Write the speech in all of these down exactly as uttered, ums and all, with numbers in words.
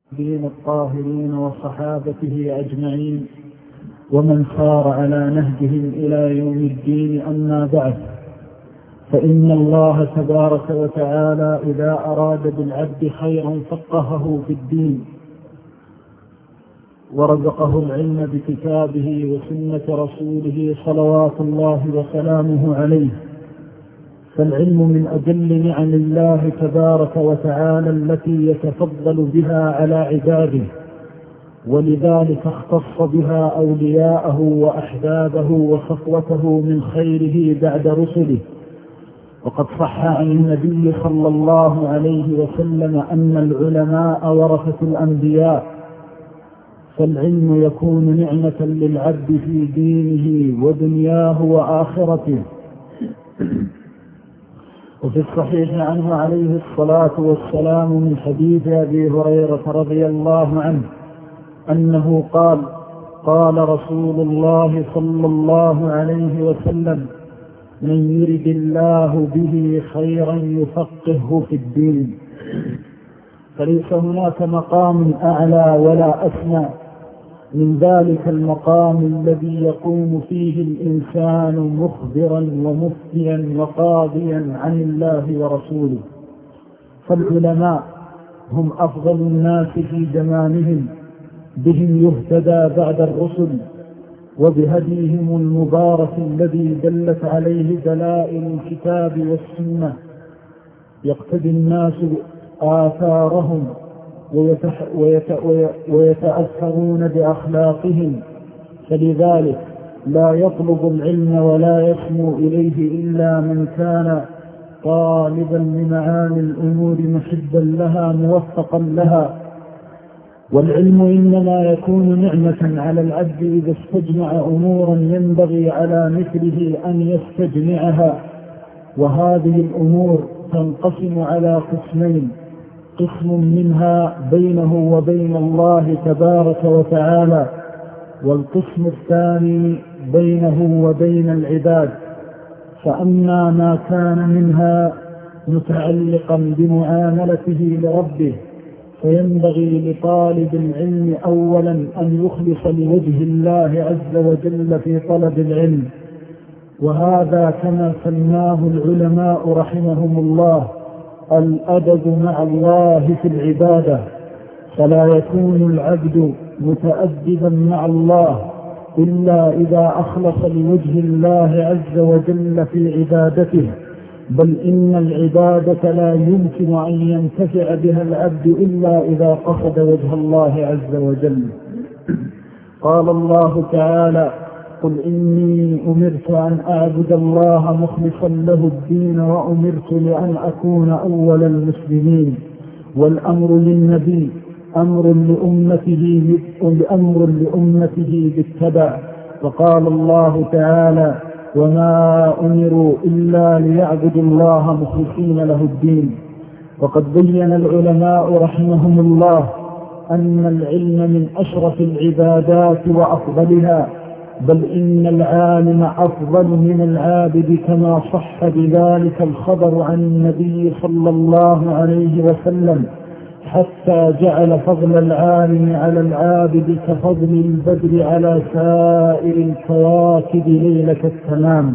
الدين الطاهرين وصحابته أجمعين ومن صار على نهجهم إلى يوم الدين. أما بعد، فإن الله تبارك وتعالى إذا أراد بالعبد خيرا فقهه في الدين ورزقه العلم بكتابه وسنة رسوله صلوات الله وسلامه عليه. فالعلم من أجل نعم الله تبارك وتعالى التي يتفضل بها على عباده، ولذلك اختص بها أولياءه وأحبابه وصفوته من خيره بعد رسله. وقد صح عن النبي صلى الله عليه وسلم أن العلماء ورثة الأنبياء، فالعلم يكون نعمة للعبد في دينه ودنياه وآخرته. وفي الصحيح عنه عليه الصلاة والسلام من حديث أبي هريرة رضي الله عنه أنه قال: قال رسول الله صلى الله عليه وسلم: من يرد الله به خيرا يفقهه في الدين. فليس هناك مقام أعلى ولا أسمى من ذلك المقام الذي يقوم فيه الإنسان مخبرا ومفتيا وقاضيا عن الله ورسوله. فالعلماء هم أفضل الناس في زمانهم، بهم يهتدى بعد الرسل، وبهديهم المبارك الذي دلت عليه دلائل الكتاب والسنة يقتدي الناس آثارهم ويتأثرون بأخلاقهم. فلذلك لا يطلب العلم ولا يسمو إليه إلا من كان طالبا لمعاني الأمور محبا لها موفقا لها. والعلم إنما يكون نعمة على العبد إذا استجمع أمورا ينبغي على مثله أن يستجمعها. وهذه الأمور تنقسم على قسمين: قسم منها بينه وبين الله تبارك وتعالى، والقسم الثاني بينه وبين العباد. فأما ما كان منها متعلقا بمعاملته لربه، فينبغي لطالب العلم أولا أن يخلص لوجه الله عز وجل في طلب العلم، وهذا كما سماه العلماء رحمهم الله الأدب مع الله في العبادة. فلا يكون العبد متأدبا مع الله إلا إذا أخلص لوجه الله عز وجل في عبادته، بل إن العبادة لا يمكن أن ينتفع بها العبد إلا إذا قصد وجه الله عز وجل. قال الله تعالى: قل إني أمرت أن أعبد الله مخلصا له الدين وأمرت لأن أكون أول المسلمين. والأمر للنبي أمر لأمته أمر لأمته بالتبع. وقال الله تعالى: وما أمروا إلا ليعبدوا الله مخلصين له الدين. وقد بين العلماء رحمهم الله أن العلم من أشرف العبادات وأفضلها، بل إن العالم أفضل من العابد، كما صح بذلك الخبر عن النبي صلى الله عليه وسلم، حتى جعل فضل العالم على العابد كفضل البدر على سائر الكواكب ليلة التمام.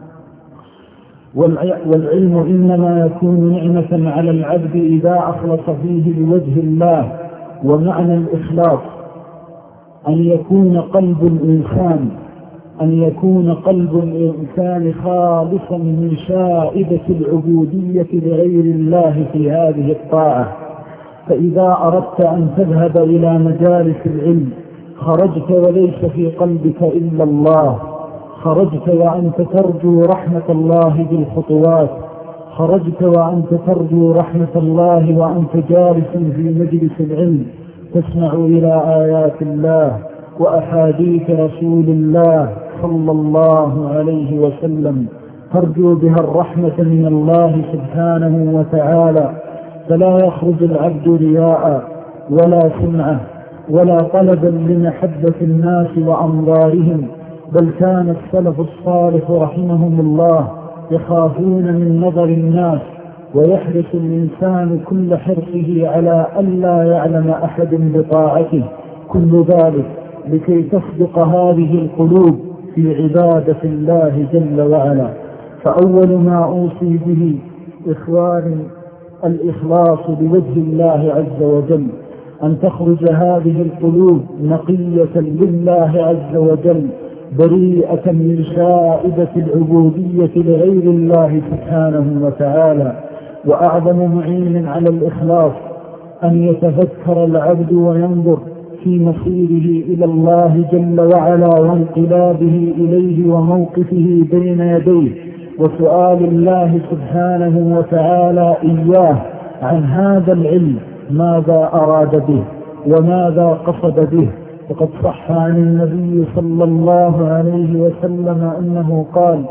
والعلم إنما يكون نعمة على العبد إذا أخلص فيه لوجه الله. ومعنى الإخلاص أن يكون قلب الإنسان أن يكون قلب الإنسان خالصا من شائبة العبودية لغير الله في هذه الطاعة. فإذا أردت أن تذهب إلى مجالس العلم خرجت وليس في قلبك إلا الله، خرجت وأنت ترجو رحمة الله بالخطوات، خرجت وأنت ترجو رحمة الله وأنت جالس في مجلس العلم تسمع إلى آيات الله وأحاديث رسول الله صلى الله عليه وسلم، ترجو بها الرحمة من الله سبحانه وتعالى. فلا يخرج العبد رياء ولا سمعة ولا طلبا لمحبة الناس وأنظارهم، بل كان السلف الصالح رحمهم الله يخافون من نظر الناس ويحرص الإنسان كل حرصه على ألا يعلم أحد بطاعته، كل ذلك لكي تصدق هذه القلوب في عبادة الله جل وعلا. فأول ما أوصي به إخواني الإخلاص لوجه الله عز وجل، أن تخرج هذه القلوب نقية لله عز وجل، بريئة من شائبة العبودية لغير الله سبحانه وتعالى. وأعظم معين على الإخلاص أن يتفكر العبد وينظر في مصيره إلى الله جل وعلا، وانقلابه إليه وموقفه بين يديه، وسؤال الله سبحانه وتعالى إياه عن هذا العلم، ماذا أراد به وماذا قصد به. وقد صح عن النبي صلى الله عليه وسلم أنه قال: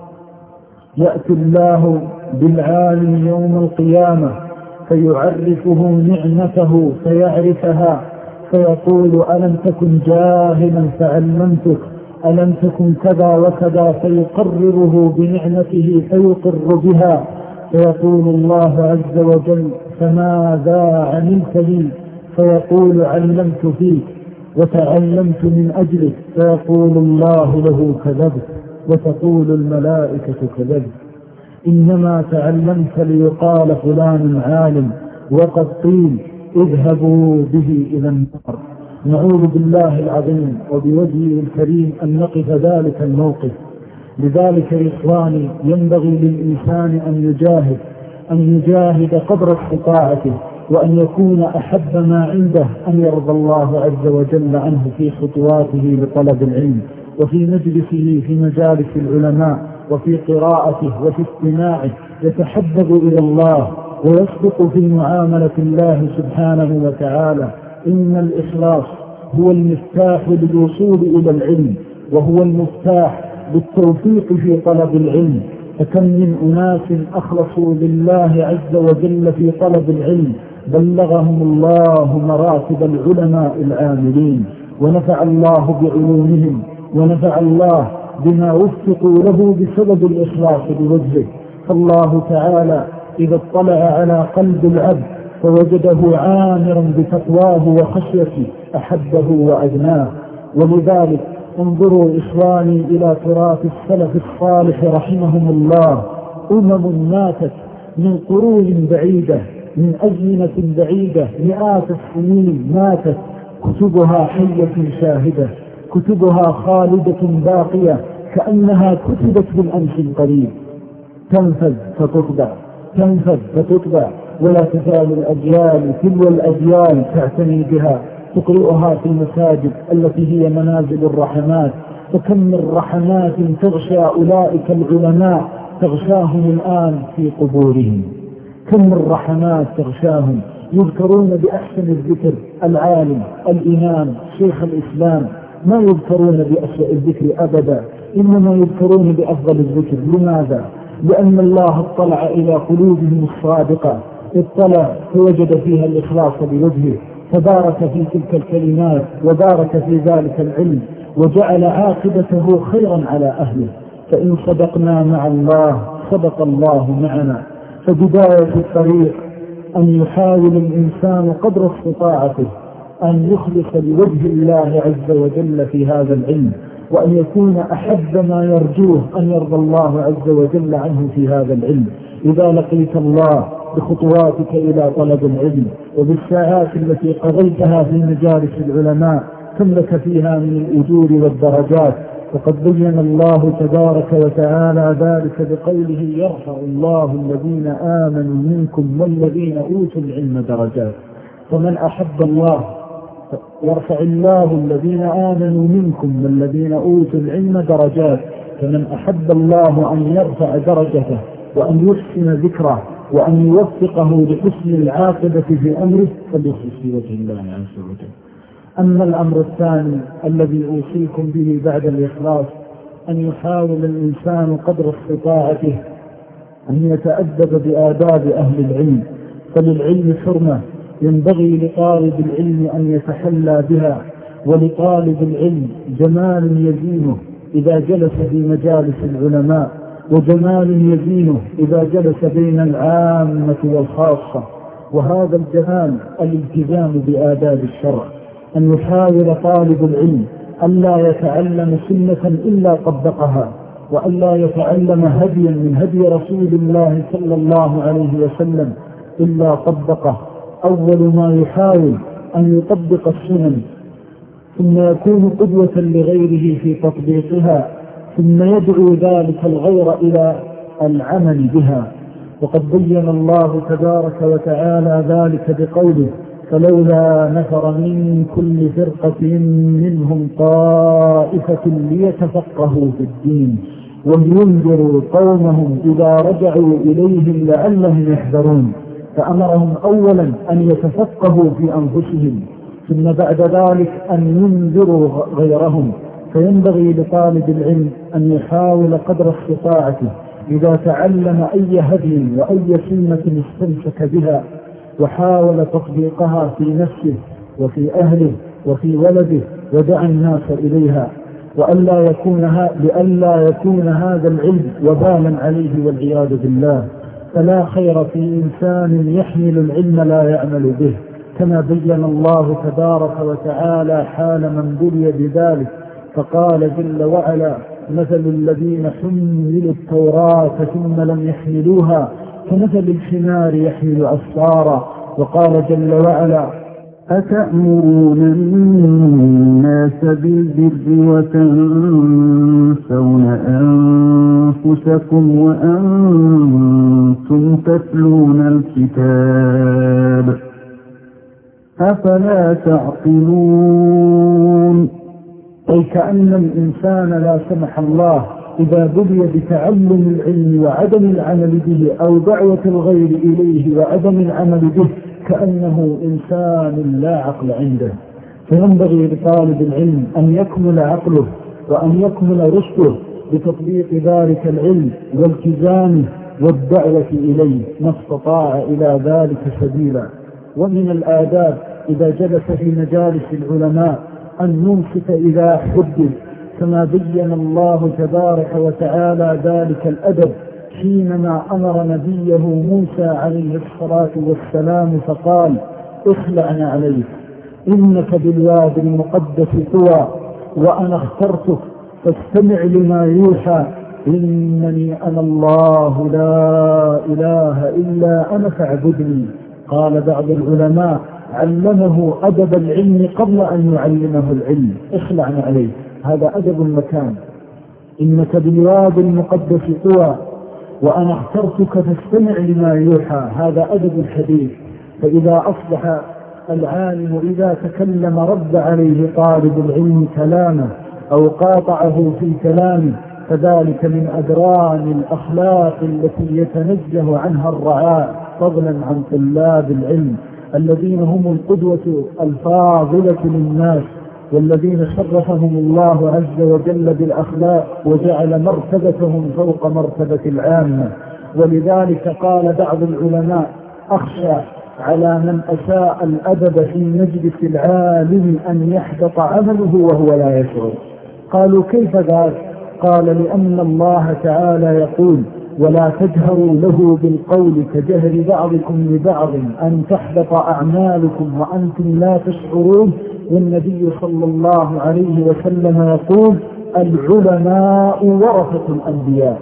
يأتي الله بالعالم يوم القيامة فيعرفه نعمته فيعرفها، فيقول: ألم تكن جاهلا فعلمتك، ألم تكن كذا وكذا، فيقرره بنعمته فيقر بها، فيقول الله عز وجل: فماذا عملت لي؟ فيقول: علمت فيك وتعلمت من أجلك، فيقول الله له: كذبت، وتقول الملائكة: كذبت، إنما تعلمت ليقال فلان عالم، وقد قيل اذهبوا به إلى النار. نعوذ بالله العظيم وبوجهه الكريم أن نقف ذلك الموقف. لذلك يا إخواني ينبغي للإنسان أن يجاهد أن يجاهد قدر استطاعته، وأن يكون أحب ما عنده أن يرضى الله عز وجل عنه في خطواته لطلب العلم، وفي مجلسه في مجالس العلماء، وفي قراءته وفي استماعه، يتحبب إلى الله ويصدق في معاملة الله سبحانه وتعالى. إن الإخلاص هو المفتاح للوصول إلى العلم، وهو المفتاح بالتوفيق في طلب العلم. فكم من أناس أخلصوا لله عز وجل في طلب العلم بلغهم الله مراتب العلماء العاملين، ونفع الله بعلومهم، ونفع الله بما وفقوا له بسبب الإخلاص بوجهه. فالله تعالى إذا اطلع على قلب العبد فوجده عامرا بتقواه وخشيته أحبه وأدناه. ولذلك انظروا إخواني إلى تراث السلف الصالح رحمهم الله، أمم ماتت من قرون بعيدة، من أزمنة بعيدة، مئات السنين ماتت، كتبها حية شاهدة، كتبها خالدة باقية، كأنها كتبت بالأمس القريب، تنفذ فتطبع، تنفذ فتطبع، ولا تزال الأجيال تلو الأجيال تعتني بها، تقرئها في المساجد التي هي منازل الرحمات. فكم من رحمات تغشى أولئك العلماء تغشاهم الآن في قبورهم، كم من رحمات تغشاهم، يذكرون بأحسن الذكر العالم الإمام شيخ الإسلام، ما يذكرون بأسوأ الذكر أبدا، إنما يذكرون بأفضل الذكر. لماذا؟ لأن الله اطلع إلى قلوبهم الصادقة، اطلع فوجد فيها الإخلاص بوجهه، فبارك في تلك الكلمات وبارك في ذلك العلم، وجعل عاقبته خيرا على أهله. فإن صدقنا مع الله صدق الله معنا. فبداية الطريق أن يحاول الإنسان قدر استطاعته أن يخلص لوجه الله عز وجل في هذا العلم، وأن يكون أحب ما يرجوه أن يرضى الله عز وجل عنه في هذا العلم. إذا لقيت الله بخطواتك إلى طلب العلم وبالساعات التي قضيتها في مجالس العلماء كم لك فيها من الأجور والدرجات. وقد بين الله تبارك وتعالى ذلك بقوله: يرفع الله الذين آمنوا منكم والذين أوتوا العلم درجات. فمن أحب الله يرفع الله الذين آمنوا منكم والذين أوتوا العلم درجات. فمن أحب الله أن يرفع درجته وأن يحسن ذكره وأن يوفقه لحسن العاقبة في أمره فليخلص في وجه الله عز وجل. أما الأمر الثاني الذي أوصيكم به بعد الإخلاص أن يحاول الإنسان قدر استطاعته أن يتأدب بآداب أهل العلم، فللعلم حرمة ينبغي لطالب العلم أن يتحلى بها، ولطالب العلم جمال يزينه إذا جلس في مجالس العلماء وجمال يزينه إذا جلس بين العامة والخاصة. وهذا الجمال الالتزام بآداب الشرع، أن يحاول طالب العلم أن لا يتعلم سنة إلا طبقها، وأن لا يتعلم هديا من هدي رسول الله صلى الله عليه وسلم إلا طبقه. أول ما يحاول أن يطبق السنن، ثم يكون قدوة لغيره في تطبيقها، ثم يدعو ذلك الغير إلى العمل بها. وقد بين الله تبارك وتعالى ذلك بقوله: فلولا نفر من كل فرقة منهم طائفة ليتفقهوا في الدين ولينذروا قومهم إذا رجعوا إليهم لعلهم يحذرون. فأمرهم أولا أن يتفقهوا في أنفسهم، ثم بعد ذلك أن ينذروا غيرهم. فينبغي لطالب العلم أن يحاول قدر استطاعته إذا تعلم أي هدي وأي سنة استمسك بها وحاول تطبيقها في نفسه وفي أهله وفي ولده ودعا الناس إليها، وألا يكون لألا يكون هذا العلم وبالا عليه والعياذ بالله. فلا خير في إنسان يحمل العلم لا يعمل به، كما بين الله تبارك وتعالى حال من بلي بذلك، فقال جل وعلا: مثل الذين حملوا التوراة ثم لم يحملوها كمثل الحمار يحمل أسفارا. وقال جل وعلا: أتأمرون الناس بالبر وتنسون أنفسكم وأنتم تتلون الكتاب أفلا تعقلون. أي كأن الإنسان لا سمح الله إذا بلي بتعلم العلم وعدم العمل به، أو دعوة الغير إليه وعدم العمل به، كأنه إنسان لا عقل عنده. فينبغي لطالب العلم أن يكمل عقله وأن يكمل رشده بتطبيق ذلك العلم والتزامه والدعوة إليه ما استطاع إلى ذلك سبيلا. ومن الآداب إذا جلس في مجالس العلماء أن ينصت إذا حدث، كما بين الله تبارك وتعالى ذلك الأدب حينما أمر نبيه موسى عليه الصلاة والسلام فقال: اخلعنا عليك إنك بالواد المقدس طوى وأنا اخترتك فاستمع لما يوحى إنني أنا الله لا إله إلا أنا فاعبدني. قال بعض العلماء: علمه أدب العلم قبل أن يعلمه العلم. اخلعنا عليك، هذا أدب المكان. إنك بالواد المقدس طوى وأنا اخترتك فاستمع لما يوحى، هذا أدب الحديث. فإذا أصبح العالم إذا تكلم رد عليه طالب العلم كلامه أو قاطعه في كلامه، فذلك من أدران الأخلاق التي يتنزه عنها الرعاء، فضلا عن طلاب العلم الذين هم القدوة الفاضلة للناس، والذين شرفهم الله عز وجل بالأخلاق وجعل مرتبتهم فوق مرتبة العامة. ولذلك قال بعض العلماء: أخشى على من أساء الأدب في مجلس العالم أن يحبط عمله وهو لا يشعر. قالوا: كيف ذلك؟ قال: لأن الله تعالى يقول: ولا تجهروا له بالقول كجهر بعضكم لبعض أن تحبط أعمالكم وأنتم لا تشعرون. والنبي صلى الله عليه وسلم يقول: العلماء ورثة الأنبياء.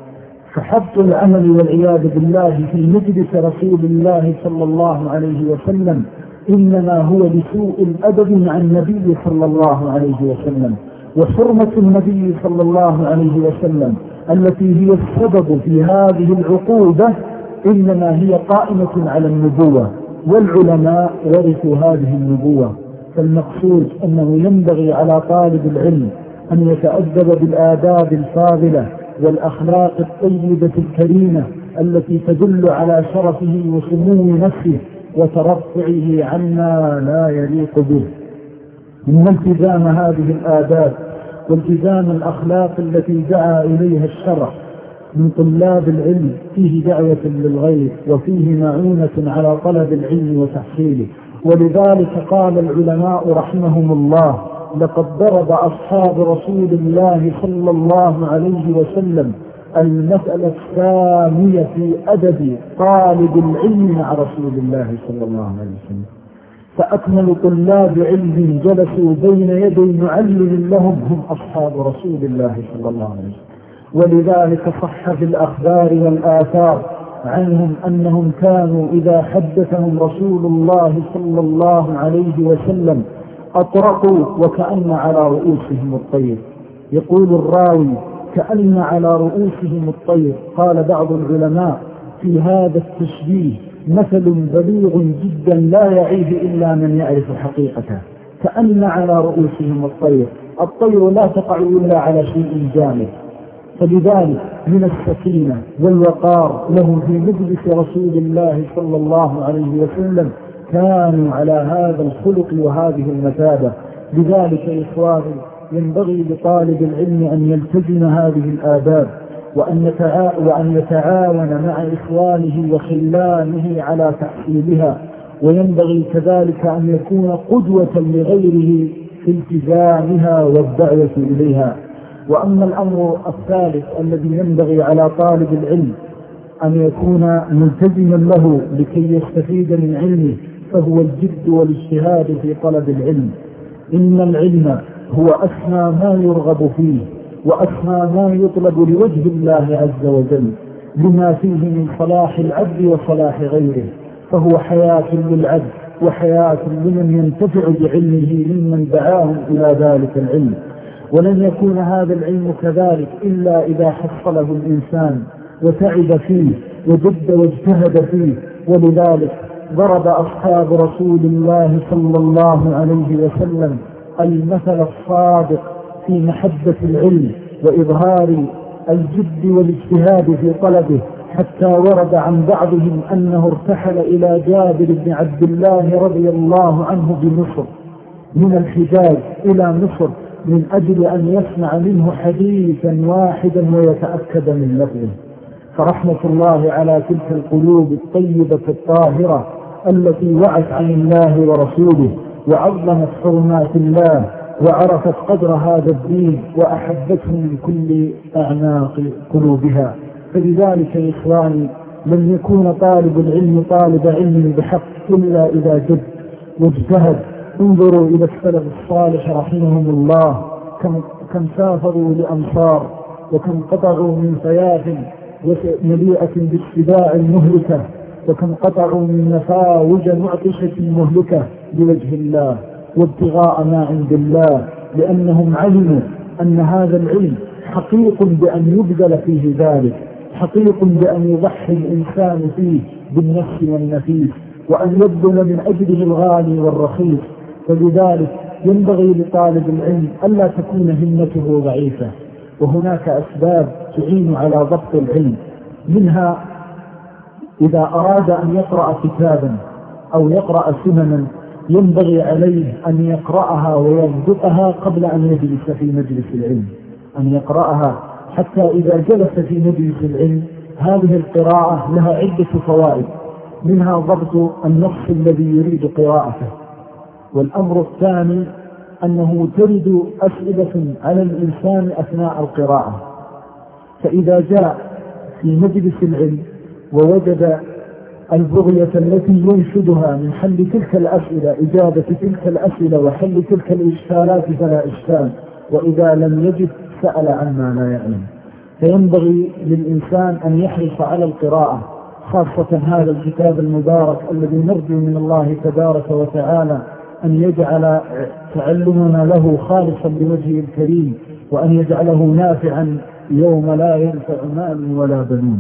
فحبط العمل والعياذ بالله في مجلس رسول الله صلى الله عليه وسلم إنما هو لسوء الأدب مع النبي صلى الله عليه وسلم، وحرمة النبي صلى الله عليه وسلم التي هي السبب في هذه العقوبة إنما هي قائمة على النبوة، والعلماء ورثوا هذه النبوة. فالمقصود أنه ينبغي على طالب العلم أن يتأدب بالآداب الفاضلة والأخلاق الطيبة الكريمة التي تدل على شرفه وسمو نفسه وترفعه عما لا يليق به. من التزام هذه الآداب والتزام الأخلاق التي دعا إليها الشرع من طلاب العلم فيه دعوة للغير وفيه معونة على طلب العلم وتحصيله. ولذلك قال العلماء رحمهم الله: لقد ضرب أصحاب رسول الله صلى الله عليه وسلم المسألة الثانية في أدب طالب العلم مع رسول الله صلى الله عليه وسلم. فأكمل طلاب علم جلسوا بين يدي معلم لهم هم أصحاب رسول الله صلى الله عليه وسلم. ولذلك صح في الأخبار والآثار عنهم أنهم كانوا إذا حدثهم رسول الله صلى الله عليه وسلم أطرقوا وكأن على رؤوسهم الطير. يقول الراوي كأن على رؤوسهم الطير. قال بعض العلماء في هذا التشبيه مثل بليغ جدا لا يعيه إلا من يعرف حقيقته. كأن على رؤوسهم الطير، الطير لا تقع إلا على شيء جامد. فلذلك من السكينة والوقار لهم في مجلس رسول الله صلى الله عليه وسلم كانوا على هذا الخلق وهذه المثابة. لذلك إخواني ينبغي لطالب العلم أن يلتزم هذه الآداب وأن وأن يتعاون مع إخوانه وخلانه على تحصيلها، وينبغي كذلك أن يكون قدوة لغيره في التزامها والدعوة إليها. وأما الأمر الثالث الذي ينبغي على طالب العلم أن يكون ملتزما له لكي يستفيد من علمه فهو الجد والاجتهاد في طلب العلم. إن العلم هو أسمى ما يرغب فيه وأسمى ما يطلب لوجه الله عز وجل لما فيه من صلاح العبد وصلاح غيره، فهو حياة للعبد وحياة لمن ينتفع بعلمه ممن دعاهم إلى ذلك العلم. ولن يكون هذا العلم كذلك إلا إذا حصله الإنسان وتعب فيه وجد واجتهد فيه. ولذلك ضرب أصحاب رسول الله صلى الله عليه وسلم المثل الصادق في محبة العلم وإظهار الجد والاجتهاد في طلبه، حتى ورد عن بعضهم أنه ارتحل إلى جابر بن عبد الله رضي الله عنه بمصر من الحجاز إلى مصر من أجل أن يسمع منه حديثا واحدا ويتأكد من لفظه. فرحمة الله على تلك القلوب الطيبة الطاهرة التي وعت عن الله ورسوله وعظمت حرمات الله وعرفت قدر هذا الدين وأحبته من كل أعناق قلوبها. فلذلك يا إخواني لن يكون طالب العلم طالب علم بحق إلا إذا جد واجتهد. انظروا إلى السلف الصالح رحمهم الله كم, كم سافروا لأمصار وكم قطعوا من فياف مليئة بالسباع المهلكة وكم قطعوا من نفاوج معطشة مهلكة بوجه الله وابتغاء ما عند الله، لأنهم علموا أن هذا العلم حقيق بأن يبذل فيه ذلك، حقيق بأن يضحي الإنسان فيه بالنفس والنفيس وأن يبذل من أجله الغالي والرخيص. فلذلك ينبغي لطالب العلم ألا تكون همته ضعيفة. وهناك أسباب تعين على ضبط العلم، منها إذا أراد أن يقرأ كتابا أو يقرأ سننا ينبغي عليه أن يقرأها ويضبطها قبل أن يجلس في مجلس العلم، أن يقرأها حتى إذا جلس في مجلس العلم هذه القراءة لها عدة فوائد، منها ضبط النص الذي يريد قراءته. والأمر الثاني أنه ترد أسئلة على الإنسان أثناء القراءة، فإذا جاء في مجلس العلم ووجد البغية التي ينشدها من حل تلك الأسئلة إجابة تلك الأسئلة وحل تلك الإشكالات فلا إشكال، وإذا لم يجد سأل عما لا يعلم. فينبغي للإنسان أن يحرص على القراءة، خاصة هذا الكتاب المبارك الذي نرجو من الله تبارك وتعالى أن يجعل تعلمنا له خالصا لوجهه الكريم، وأن يجعله نافعا يوم لا ينفع مال ولا بنون.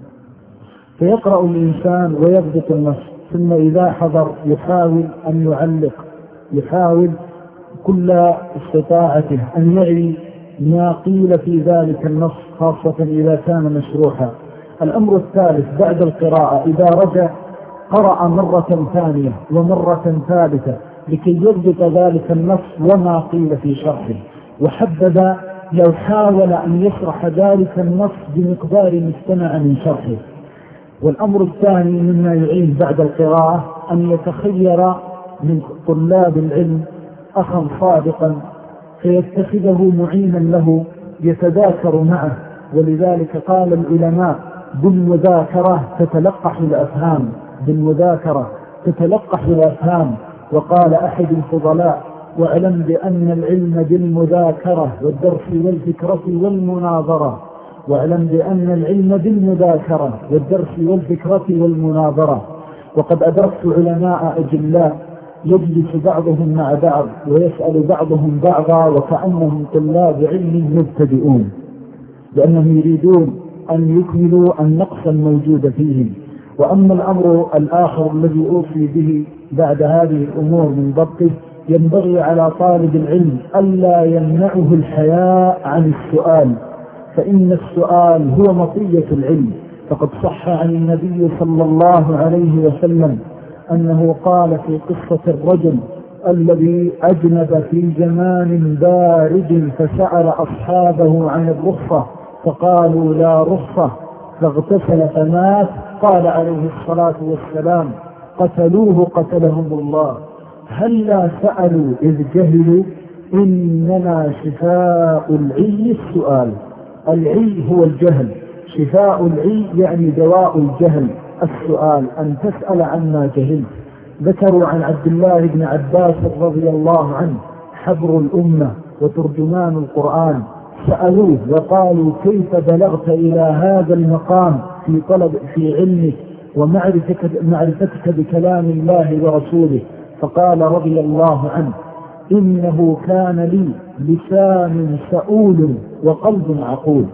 فيقرأ الإنسان ويضبط النص، ثم إذا حضر يحاول أن يعلق، يحاول كل استطاعته أن يعي ما قيل في ذلك النص، خاصة إذا كان مشروحا. الأمر الثالث بعد القراءة إذا رجع قرأ مرة ثانية ومرة ثالثة لكي يضبط ذلك النص وما قيل في شرحه، وحبذا لو حاول أن يشرح ذلك النص بمقدار مستمع من شرحه. والأمر الثاني مما يعين بعد القراءة أن يتخير من طلاب العلم أخا صادقا فيتخذه معينا له يتذاكر معه ولذلك قال العلماء بالمذاكرة تتلقح الأفهام، بالمذاكرة تتلقح الأفهام. وقال أحد الفضلاء: واعلم بأن العلم بالمذاكرة والدرس والفكرة والمناظرة، واعلم بأن العلم بالمذاكرة والدرس والفكرة والمناظرة. وقد أدركت علماء أجلاء يجلس بعضهم مع بعض ويسأل بعضهم بعضا وكأنهم طلاب علم مبتدئون، لأنهم يريدون أن يكملوا النقص الموجود فيهم. وأما الأمر الآخر الذي أوصي به بعد هذه الأمور من ضبطه، ينبغي على طالب العلم ألا يمنعه الحياء عن السؤال، فإن السؤال هو مطية العلم. فقد صح عن النبي صلى الله عليه وسلم أنه قال في قصة الرجل الذي أجنب في زمان بارد فسأل أصحابه عن الرخصة فقالوا لا رخصة فاغتسل فمات، قال عليه الصلاة والسلام: قتلوه قتلهم الله. هل لا سألوا إذ جهلوا؟ إنما شفاء العي السؤال. العي هو الجهل، شفاء العي يعني دواء الجهل السؤال، أن تسأل عما جهلت. ذكروا عن عبد الله بن عباس رضي الله عنه حبر الأمة وترجمان القرآن، سألوه وقالوا: كيف بلغت إلى هذا المقام في طلب في علمك ومعرفتك معرفتك بكلام الله ورسوله؟ فقال رضي الله عنه: إنه كان لي لسان سؤول وقلب عقول.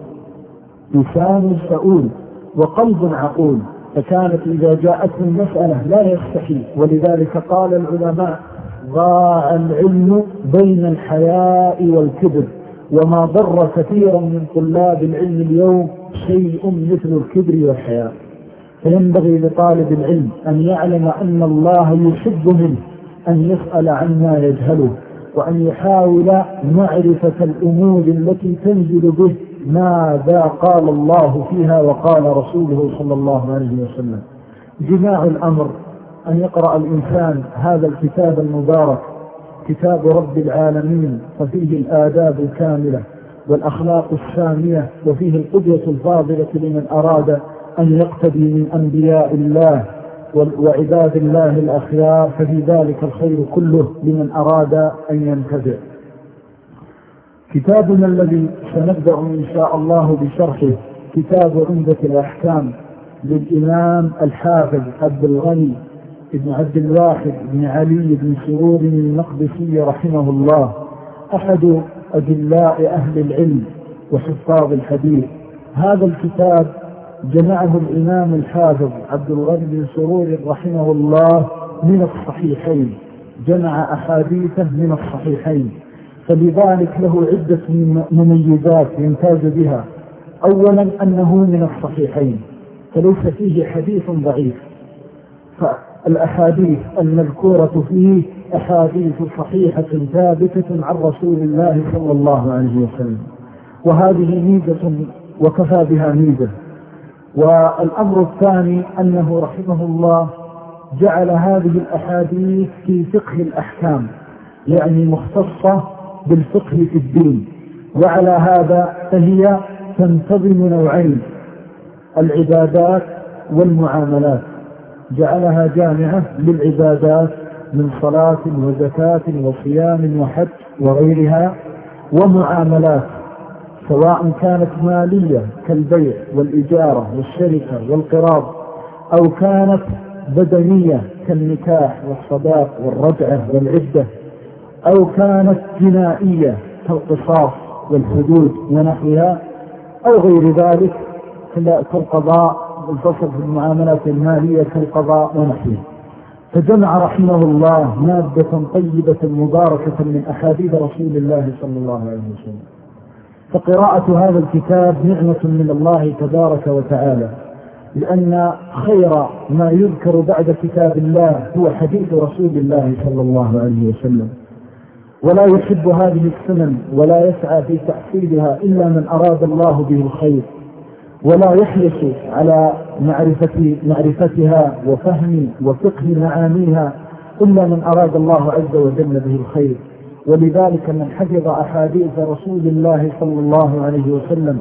لسان سؤول وقلب عقول، فكانت إذا جاءته المسألة لا يستحي. ولذلك قال العلماء: ضاع العلم بين الحياء والكبر. وما ضر كثيرا من طلاب العلم اليوم شيء مثل الكبر والحياء. فينبغي لطالب العلم أن يعلم أن الله يحب منه أن يسأل عما يجهله، وأن يحاول معرفة الأمور التي تنزل به ماذا قال الله فيها وقال رسوله صلى الله عليه وسلم. جماع الأمر أن يقرأ الإنسان هذا الكتاب المبارك، كتاب رب العالمين، ففيه الآداب الكاملة والأخلاق السامية، وفيه القدوة الفاضلة لمن أراد أن يقتدي من أنبياء الله وعباد الله الأخيار، ففي ذلك الخير كله لمن أراد أن ينتفع. كتابنا الذي سنبدأ إن شاء الله بشرحه كتاب عمدة الأحكام للإمام الحافظ عبد الغني بن عبد الواحد بن علي بن سرور المقدسي رحمه الله، أحد أجلاء أهل العلم وحفاظ الحديث. هذا الكتاب جمعه الإمام الحافظ عبد الغني بن سرور رحمه الله من الصحيحين، جمع أحاديثه من الصحيحين، فلذلك له عدة مميزات يمتاز بها. أولا أنه من الصحيحين، فليس فيه حديث ضعيف، فالأحاديث المذكورة فيه أحاديث صحيحة ثابتة عن رسول الله صلى الله عليه وسلم، وهذه ميزة وكفى بها ميزة. والأمر الثاني أنه رحمه الله جعل هذه الأحاديث في فقه الأحكام، يعني مختصة بالفقه في الدين، وعلى هذا فهي تنتظم نوعين: العبادات والمعاملات. جعلها جامعة للعبادات من صلاة وزكاة وصيام وحج وغيرها، ومعاملات سواء كانت مالية كالبيع والإجارة والشركة والقراض، أو كانت بدنية كالنكاح والصداق والرجعة والعدة، أو كانت جنائية كالقصاص والحدود ونحوها، أو غير ذلك كالقضاء والفصل في المعاملات المالية كالقضاء ونحوها. فجمع رحمه الله مادة طيبة مباركة من أحاديث رسول الله صلى الله عليه وسلم. فقراءة هذا الكتاب نعمة من الله تبارك وتعالى، لأن خير ما يذكر بعد كتاب الله هو حديث رسول الله صلى الله عليه وسلم. ولا يحب هذه السنن ولا يسعى في تحصيلها إلا من أراد الله به الخير، ولا يحرص على معرفة معرفتها وفهم وفقه معانيها إلا من أراد الله عز وجل به الخير. ولذلك من حفظ أحاديث رسول الله صلى الله عليه وسلم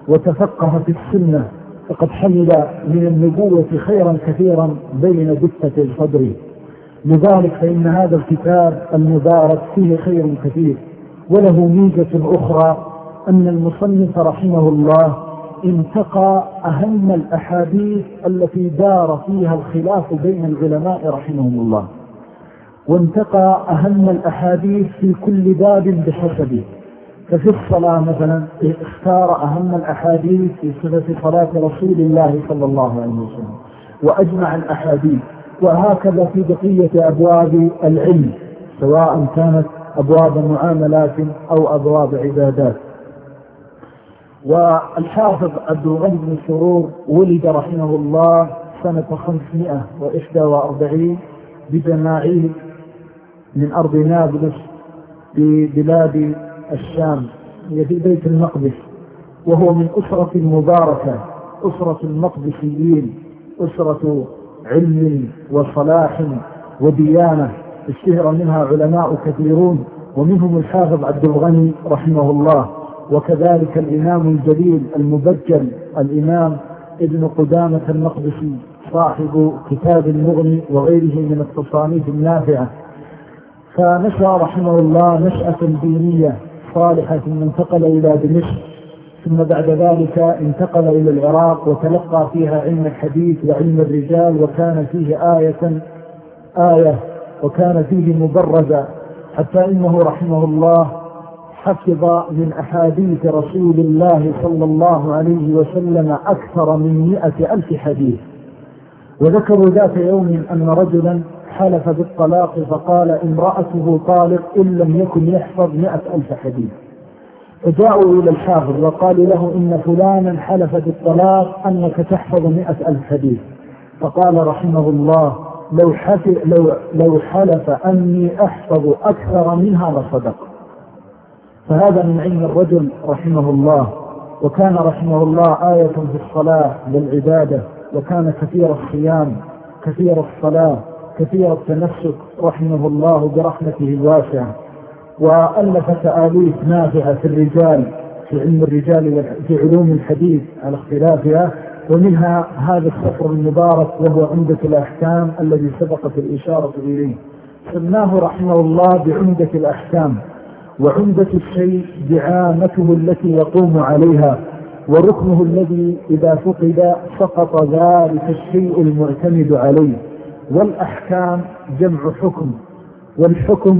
وتفقه في السنة فقد حمل من النبوة خيرا كثيرا بين دفة الصدر. لذلك فإن هذا الكتاب المبارك فيه خير كثير. وله ميزة أخرى أن المصنف رحمه الله انتقى أهم الأحاديث التي دار فيها الخلاف بين العلماء رحمهم الله، وانتقى أهم الأحاديث في كل باب بحسبه. ففي الصلاة مثلا اختار أهم الأحاديث في صفة صلاة رسول الله صلى الله عليه وسلم وأجمع الأحاديث، وهكذا في بقية أبواب العلم سواء كانت أبواب معاملات أو أبواب عبادات. والحافظ عبد الغني بن سرور ولد رحمه الله سنة خمسمائة وإحدى وأربعين بجماعيل من أرض نابلس ببلاد الشام هي في بيت المقدس، وهو من أسرة مباركة، أسرة المقدسيين، أسرة علم وصلاح وديانة اشتهر منها علماء كثيرون، ومنهم الحافظ عبد الغني رحمه الله، وكذلك الإمام الجليل المبجل الإمام ابن قدامة المقدسي صاحب كتاب المغني وغيره من التصانيف النافعة. فنشأ رحمه الله نشأة دينية صالحة، ثم انتقل إلى دمشق، ثم بعد ذلك انتقل إلى العراق وتلقى فيها علم الحديث وعلم الرجال، وكان فيه آية آية وكان فيه مبرزة، حتى إنه رحمه الله حفظ من أحاديث رسول الله صلى الله عليه وسلم أكثر من مئة ألف حديث. وذكروا ذات يوم أن رجلا حلف بالطلاق فقال امرأته طالق إن لم يكن يحفظ مئة ألف حديث. فجاءوا إلى الحافظ وقالوا له إن فلانا حلف بالطلاق أنك تحفظ مئة ألف حديث، فقال رحمه الله لو, لو, لو حلف أني أحفظ أكثر منها لصدق. فهذا من علم الرجل رحمه الله. وكان رحمه الله آية في الصلاة للعبادة، وكان كثير الصيام كثير الصلاة كثير التنسك رحمه الله برحمته الواسعة. وألف تآليف نافعة في الرجال، في علم الرجال في علوم الحديث على اختلافها، ومنها هذا السفر المبارك وهو عمدة الأحكام الذي سبقت الإشارة إليه. سماه رحمه الله بعمدة الأحكام، وعمدة الشيء دعامته التي يقوم عليها، وركنه الذي إذا فقد سقط ذلك الشيء المعتمد عليه. والأحكام جمع حكم، والحكم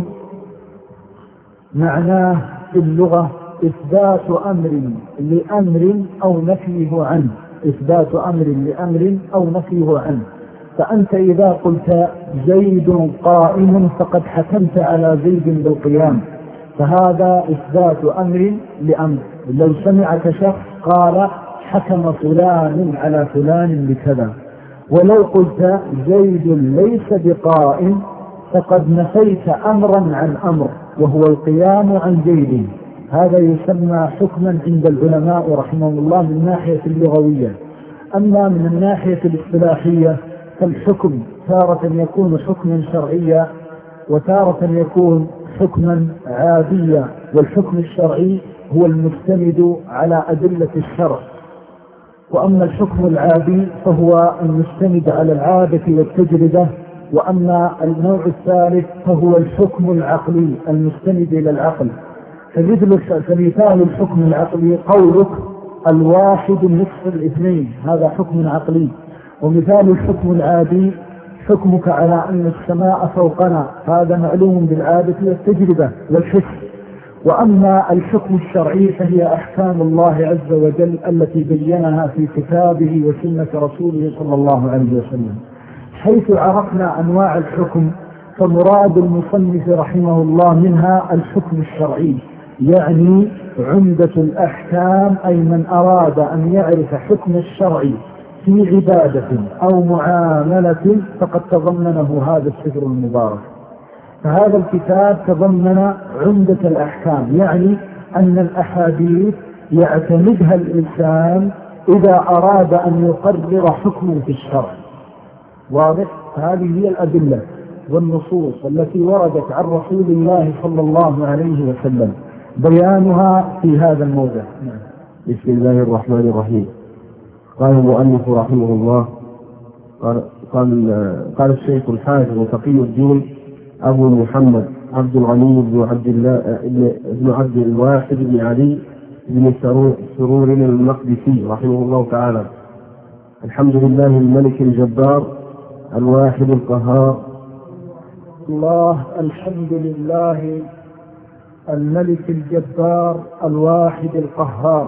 معناه في اللغة إثبات أمر لأمر أو نفيه عنه، إثبات أمر لأمر أو نفيه عنه. فأنت إذا قلت زيد قائم فقد حكمت على زيد بالقيام، فهذا إثبات أمر لأمر. لو سمعك شخص قال حكم فلان على فلان بكذا، ولو قلت زيد ليس بقائم فقد نفيت أمرا عن أمر وهو القيام عن زيد. هذا يسمى حكما عند العلماء رحمهم الله من ناحية اللغوية. أما من الناحية الاصطلاحية فالحكم تارة يكون حكما شرعيا وتارة يكون حكما عاديا، والحكم الشرعي هو المستند على أدلة الشرع، وأما الحكم العادي فهو المستند على العادة والتجربة، وأما النوع الثالث فهو الحكم العقلي المستند إلى العقل. فمثال الحكم العقلي قولك الواحد نصف الاثنين، هذا حكم عقلي. ومثال الحكم العادي حكمك على أن السماء فوقنا، هذا معلوم بالعادة والتجربة والحس. وأما الحكم الشرعي فهي أحكام الله عز وجل التي بينها في كتابه وسنة رسوله صلى الله عليه وسلم. حيث عرفنا أنواع الحكم فمراد المصنف رحمه الله منها الحكم الشرعي، يعني عمدة الأحكام، أي من أراد أن يعرف حكم الشرعي في عبادة أو معاملة فقد تضمنه هذا السفر المبارك. فهذا الكتاب تضمن عمدة الأحكام، يعني أن الأحاديث يعتمدها الإنسان إذا أراد أن يقرر حكم في الشرع. واضح؟ هذه هي الأدلة والنصوص التي وردت عن رسول الله صلى الله عليه وسلم، بيانها في هذا الموضع. بسم الله الرحمن الرحيم. قال المؤلف رحمه الله قال, قال, قال الشيخ الحافظ تقي الدين أبو محمد عبد الغني بن عبد الله بن عبد الواحد بن علي بن سرور المقدسي رحمه الله تعالى: الحمد لله الملك الجبار الواحد القهار. الله الحمد لله الملك الجبار الواحد القهار.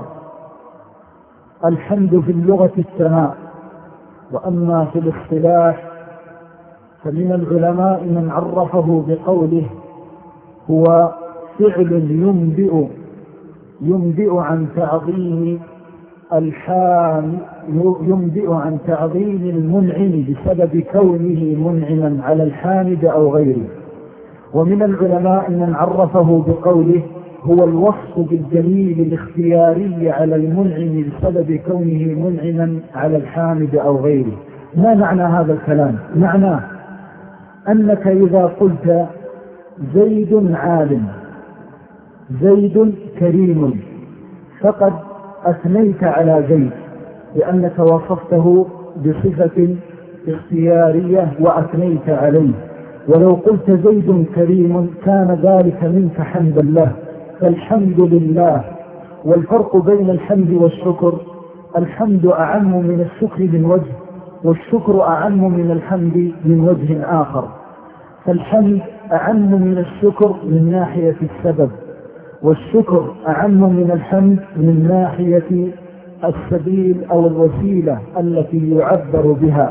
الحمد في اللغة الثناء، وأما في الاصطلاح فمن العلماء من عرفه بقوله هو فعل ينبئ ينبئ عن تعظيم الحام ينبئ عن تعظيم المنعم بسبب كونه منعما على الحامد أو غيره. ومن العلماء من عرفه بقوله هو الوصف بالجميل الاختياري على المنعم بسبب كونه منعما على الحامد أو غيره. ما معنى هذا الكلام؟ معناه أنك إذا قلت زيد عالم، زيد كريم، فقد أثنيت على زيد لأنك وصفته بصفة اختيارية وأثنيت عليه. ولو قلت زيد كريم كان ذلك منك حمدا له، فالحمد لله. والفرق بين الحمد والشكر: الحمد أعم من الشكر من وجه، والشكر أعم من الحمد من وجه آخر. فالحمد أعم من الشكر من ناحية السبب، والشكر أعم من الحمد من ناحية السبيل أو الوسيلة التي يعبر بها.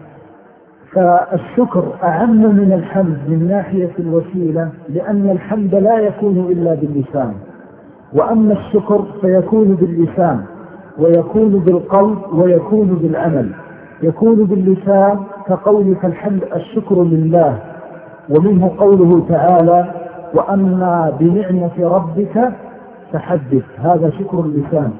فالشكر أعم من الحمد من ناحية الوسيلة، لأن الحمد لا يكون إلا باللسان، وأما الشكر فيكون باللسان ويكون بالقلب ويكون بالعمل. يكون باللسان كقولك الحمد الشكر لله، ومنه قوله تعالى: وأما بنعمة ربك فحدث، هذا شكر اللسان.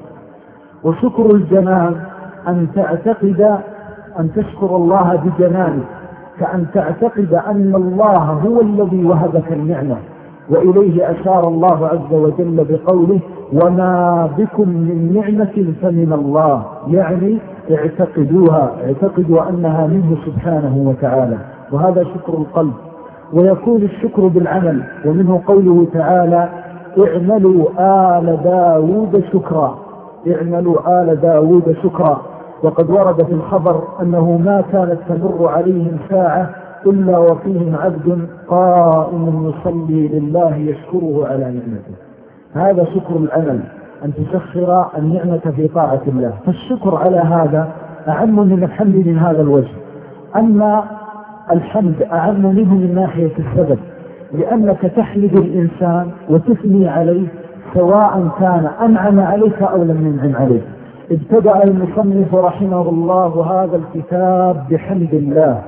وشكر الجنان أن تعتقد أن تشكر الله بجنانك، كأن تعتقد أن الله هو الذي وهبك النعمة، وإليه أشار الله عز وجل بقوله: وما بكم من نعمة فمن الله، يعني اعتقدوها، اعتقدوا أنها منه سبحانه وتعالى، وهذا شكر القلب. ويكون الشكر بالعمل، ومنه قوله تعالى: اعملوا آل داود شكرا، اعملوا آل داود شكرا. وقد ورد في الخبر أنه ما كانت تمر عليهم ساعة إلا وفيهم عبد قائم يصلي لله يشكره على نعمته. هذا شكر العمل، أن تسخر النعمة في طاعة الله. فالشكر على هذا أعم من الحمد من هذا الوجه. أما الحمد أعم منه من ناحية السبب، لأنك تحمد الإنسان وتثني عليه سواء كان أنعم عليك أو لم ينعم عليك. ابتدأ المصنف رحمه الله هذا الكتاب بحمد الله،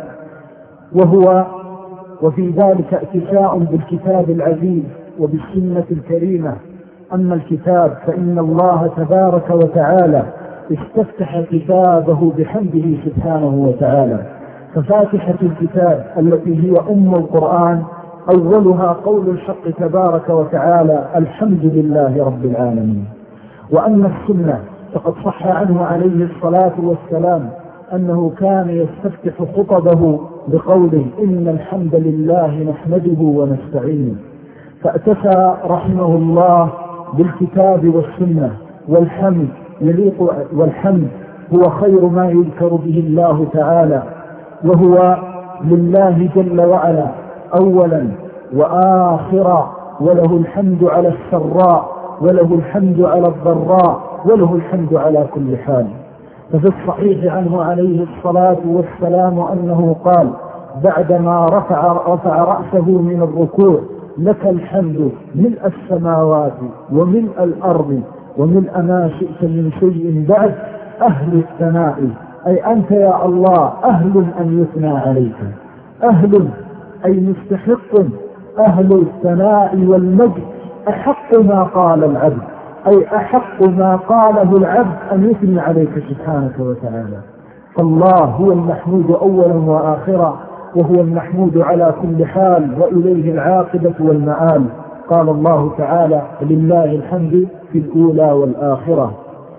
وهو وفي ذلك اتساء بالكتاب العزيز وبالسنة الكريمة. أما الكتاب فإن الله تبارك وتعالى استفتح كتابه بحمده سبحانه وتعالى. ففاتحة الكتاب التي هي أم القرآن أولها قول الحق تبارك وتعالى: الحمد لله رب العالمين. وأما السنة فقد صح عنه عليه الصلاة والسلام أنه كان يستفتح خطبه بقوله: إن الحمد لله نحمده ونستعينه. فأتسى رحمه الله بالكتاب والسنة. والحمد يليق والحمد هو خير ما يذكر به الله تعالى، وهو لله جل وعلا أولا وآخرا، وله الحمد على السراء وله الحمد على الضراء وله الحمد على كل حال. ففي الصحيح عنه عليه الصلاة والسلام أنه قال بعدما رفع, رفع رأسه من الركوع: لك الحمد ملء السماوات وملء الأرض وملء ما شئت من شيء بعد، أهل الثناء، أي أنت يا الله أهل أن يثنى عليك، أهل أي مستحق، أهل الثناء والمجد، أحق ما قال العبد، أي أحق ما قاله العبد أن يثني عليك سبحانه وتعالى. فالله هو المحمود أولا وآخرا، وهو المحمود على كل حال، وإليه العاقبة والمآل. قال الله تعالى: لله الحمد في الأولى والآخرة.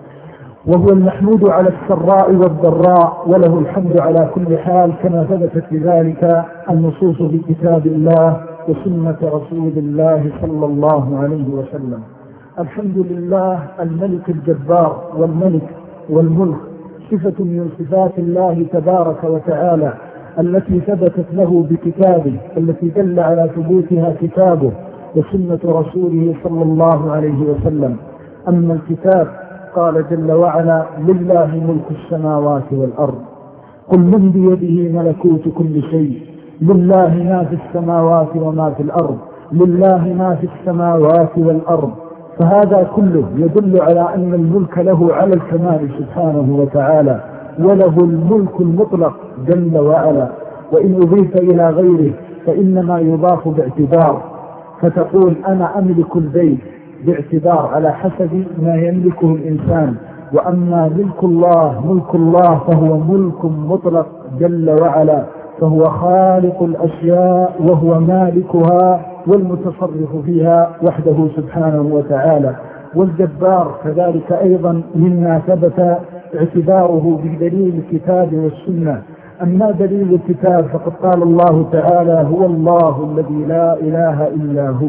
وهو المحمود على السراء والضراء، وله الحمد على كل حال، كما ثبتت بذلك النصوص في كتاب الله وسنة رسول الله صلى الله عليه وسلم. الحمد لله الملك الجبار، والملك والملك صفة من صفات الله تبارك وتعالى التي ثبتت له بكتابه، التي دل على ثبوتها كتابه وسنة رسوله صلى الله عليه وسلم. أما الكتاب قال جل وعلا: لله ملك السماوات والأرض، قل من بيده ملكوت كل شيء، لله ما في السماوات وما في الأرض، لله ما في السماوات والأرض. فهذا كله يدل على أن الملك له على الكمال سبحانه وتعالى، وله الملك المطلق جل وعلا. وإن أضيف إلى غيره فإنما يضاف باعتبار، فتقول أنا أملك البيت باعتبار على حسب ما يملكه الإنسان. وأما ملك الله ملك الله فهو ملك مطلق جل وعلا، فهو خالق الأشياء وهو مالكها والمتصرف فيها وحده سبحانه وتعالى. والجبار كذلك أيضا مما ثبت اعتباره بدليل الكتاب والسنة. أما دليل الكتاب فقد قال الله تعالى: هو الله الذي لا إله إلا هو،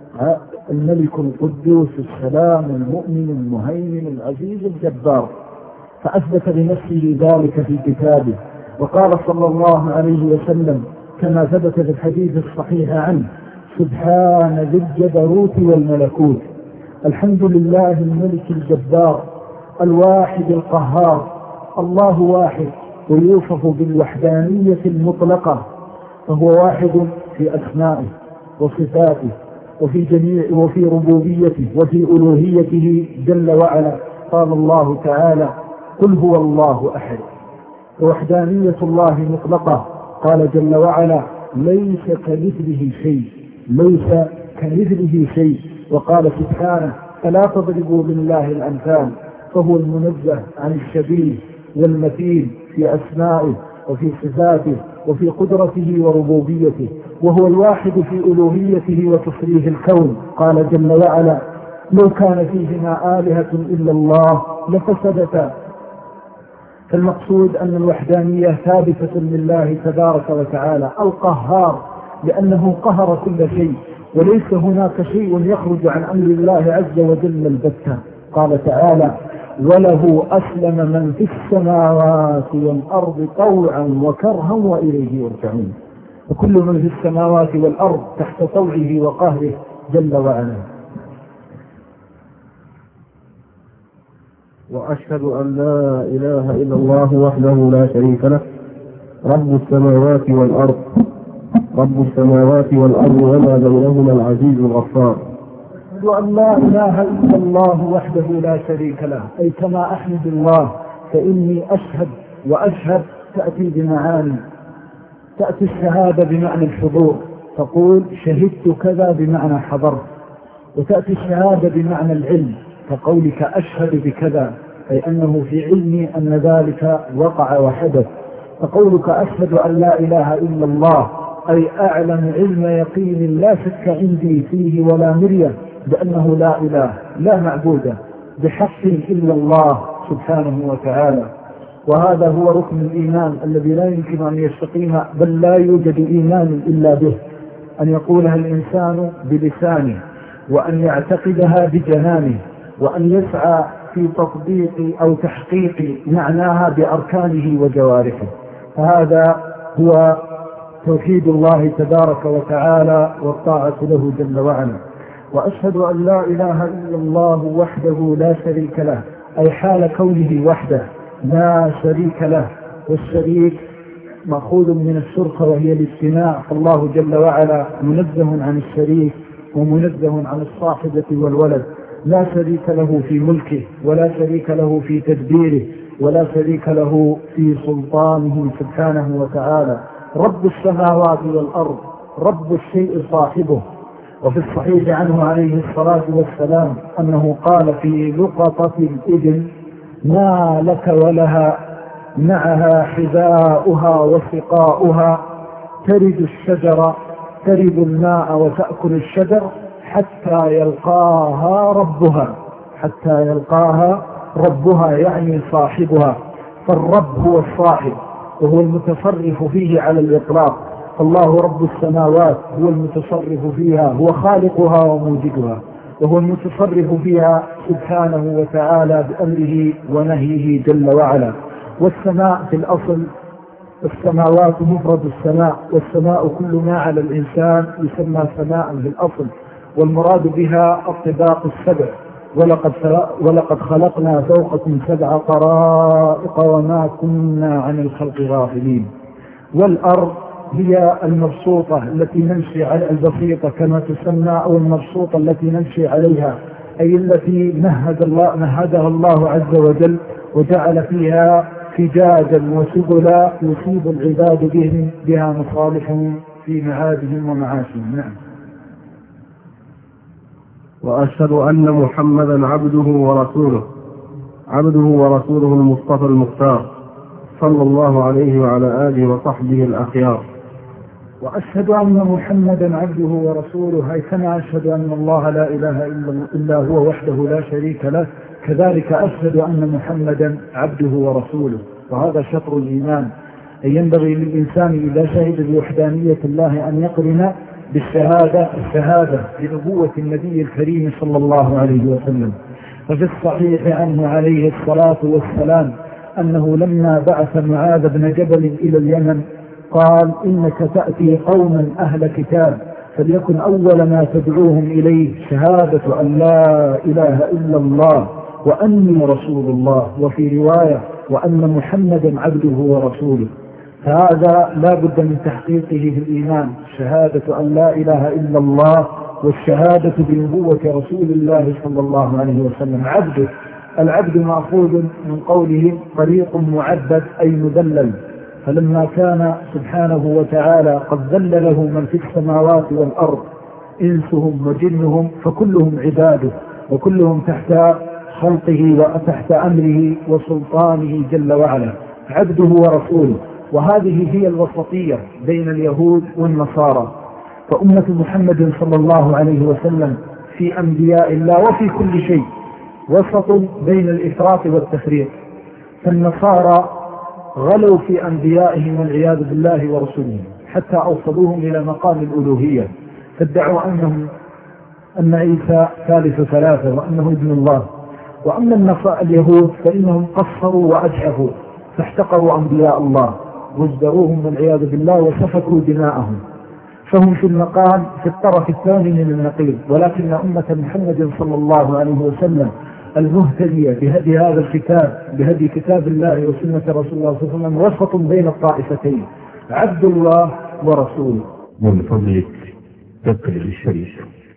الملك القدوس السلام المؤمن المهيمن العزيز الجبار، فأثبت لنفسه ذلك في كتابه. وقال صلى الله عليه وسلم كما ثبت في الحديث الصحيح عنه: سبحان ذي الجبروت والملكوت. الحمد لله الملك الجبار الواحد القهار. الله واحد ويوصف بالوحدانية المطلقة، فهو واحد في أسمائه وصفاته وفي جميع وفي ربوبيته وفي ألوهيته جل وعلا. قال الله تعالى: قل هو الله أحد. ووحدانية الله مطلقة. قال جل وعلا: ليس كمثله شيء، ليس كمثله شيء. وقال سبحانه: فلا تضربوا بالله الأمثال، فهو المنزه عن الشبيه والمثيل في أسمائه وفي صفاته وفي قدرته وربوبيته، وهو الواحد في ألوهيته وتصريف الكون. قال جل وعلا: لو كان فيهما آلهة إلا الله لفسدتا. فالمقصود أن الوحدانية ثابتة لله تبارك وتعالى القهار، لأنه قهر كل شيء، وليس هناك شيء يخرج عن أمر الله عز وجل البتة. قال تعالى: وله أسلم من في السماوات والأرض طوعا وكرها وإليه يرجعون. وكل من في السماوات والأرض تحت طوعه وقهره جل وعلا. وأشهد أن لا إله إلا الله وحده لا شريك له، رب السماوات والأرض رب السماوات والأرض وما بينهما العزيز الغفار. وأن لا إله إلا الله وحده لا شريك له، أي كما أحمد الله فإني أشهد، وأشهد تأتي بمعاني. تأتي الشهادة بمعنى الحضور، تقول شهدت كذا بمعنى حضرت. وتأتي الشهادة بمعنى العلم، كقولك أشهد بكذا، أي أنه في علمي أن ذلك وقع وحدث. فقولك أشهد أن لا إله إلا الله، أي أعلم علم يقين لا شك عندي فيه ولا مرية بأنه لا إله لا معبود بحق إلا الله سبحانه وتعالى. وهذا هو ركن الإيمان الذي لا يمكن أن يستقيم، بل لا يوجد إيمان إلا به، أن يقولها الإنسان بلسانه، وأن يعتقدها بجنانه، وأن يسعى في تطبيق أو تحقيق معناها بأركانه وجوارحه. فهذا هو توحيد الله تبارك وتعالى والطاعة له جل وعلا. وأشهد أن لا إله إلا الله وحده لا شريك له، أي حال كونه وحده لا شريك له. والشريك مأخوذ من الشركة وهي الاجتماع، فالله جل وعلا منزه عن الشريك ومنزه عن الصاحبة والولد. لا شريك له في ملكه، ولا شريك له في تدبيره، ولا شريك له في سلطانه سبحانه وتعالى. رب السماوات والأرض، رب الشيء صاحبه. وفي الصحيح عنه عليه الصلاة والسلام أنه قال في لقطة الإبل: ما لك ولها، معها حذاؤها وسقاؤها، ترد الشجر ترد الماء وتأكل الشجر حتى يلقاها ربها، حتى يلقاها ربها يعني صاحبها، فالرب هو الصاحب وهو المتصرف فيه على الإطلاق. الله رب السماوات هو المتصرف فيها، هو خالقها وموجدها، وهو المتصرف فيها سبحانه وتعالى بأمره ونهيه جل وعلا. والسماء في الأصل السماوات مفرد السماء، والسماء كل ما على الإنسان يسمى سماء في الأصل، والمراد بها الطباق السبع. ولقد, ولقد خلقنا فوقكم سبع طرائق وما كنا عن الخلق غافلين. والأرض هي المبسوطة التي نمشي على البسيطة كما تسمى، أو المبسوطة التي نمشي عليها، أي التي مهد الله مهدها الله عز وجل وجعل فيها فجاجا وسبلا يصيب العباد بهم بها مصالحهم في معادهم ومعاشهم. نعم. وأشهد أن محمدا عبده ورسوله عبده ورسوله المصطفى المختار صلى الله عليه وعلى آله وصحبه الأخيار. وأشهد أن محمدا عبده ورسوله، أي كما أشهد أن الله لا إله إلا هو وحده لا شريك له، كذلك أشهد أن محمدا عبده ورسوله. وهذا شطر الإيمان، أي ينبغي للإنسان إذا شهد بوحدانية الله أن يقرن بالشهادة الشهادة بنبوة النبي الكريم صلى الله عليه وسلم. ففي الصحيح عنه عليه الصلاة والسلام أنه لما بعث معاذ بن جبل إلى اليمن قال: إنك تأتي قوما أهل كتاب، فليكن أول ما تدعوهم إليه شهادة أن لا إله إلا الله وأني رسول الله، وفي رواية وأن محمدا عبده ورسوله. فهذا لا بد من تحقيقه في الإيمان، شهادة أن لا إله إلا الله والشهادة بنبوة رسول الله صلى الله عليه وسلم. عبده، العبد مأخوذ من قوله طريق معبد أي مذلل، فلما كان سبحانه وتعالى قد ذلله من في السماوات والأرض إنسهم وجنهم فكلهم عباده وكلهم تحت خلقه وتحت أمره وسلطانه جل وعلا، عبده ورسوله. وهذه هي الوسطية بين اليهود والنصارى. فأمة محمد صلى الله عليه وسلم في أنبياء الله وفي كل شيء وسط بين الإفراط والتفريط. فالنصارى غلوا في أنبيائهم والعياذ بالله ورسولهم حتى أوصلوهم إلى مقام الألوهية، فادعوا أنهم أن عيسى ثالث ثلاثة وأنه ابن الله. وأما النصارى اليهود فإنهم قصروا وأجحفوا فاحتقروا أنبياء الله وازدروهم والعياذ بالله وسفكوا دماءهم، فهم في المقام في الطرف الثاني من النقيض. ولكن أمة محمد صلى الله عليه وسلم المهتدية بهدي هذا الكتاب بهدي كتاب الله وسنة رسول الله صلى الله عليه وسلم وسط بين الطائفتين، عبد الله ورسوله. من فضلك تقل الشريف.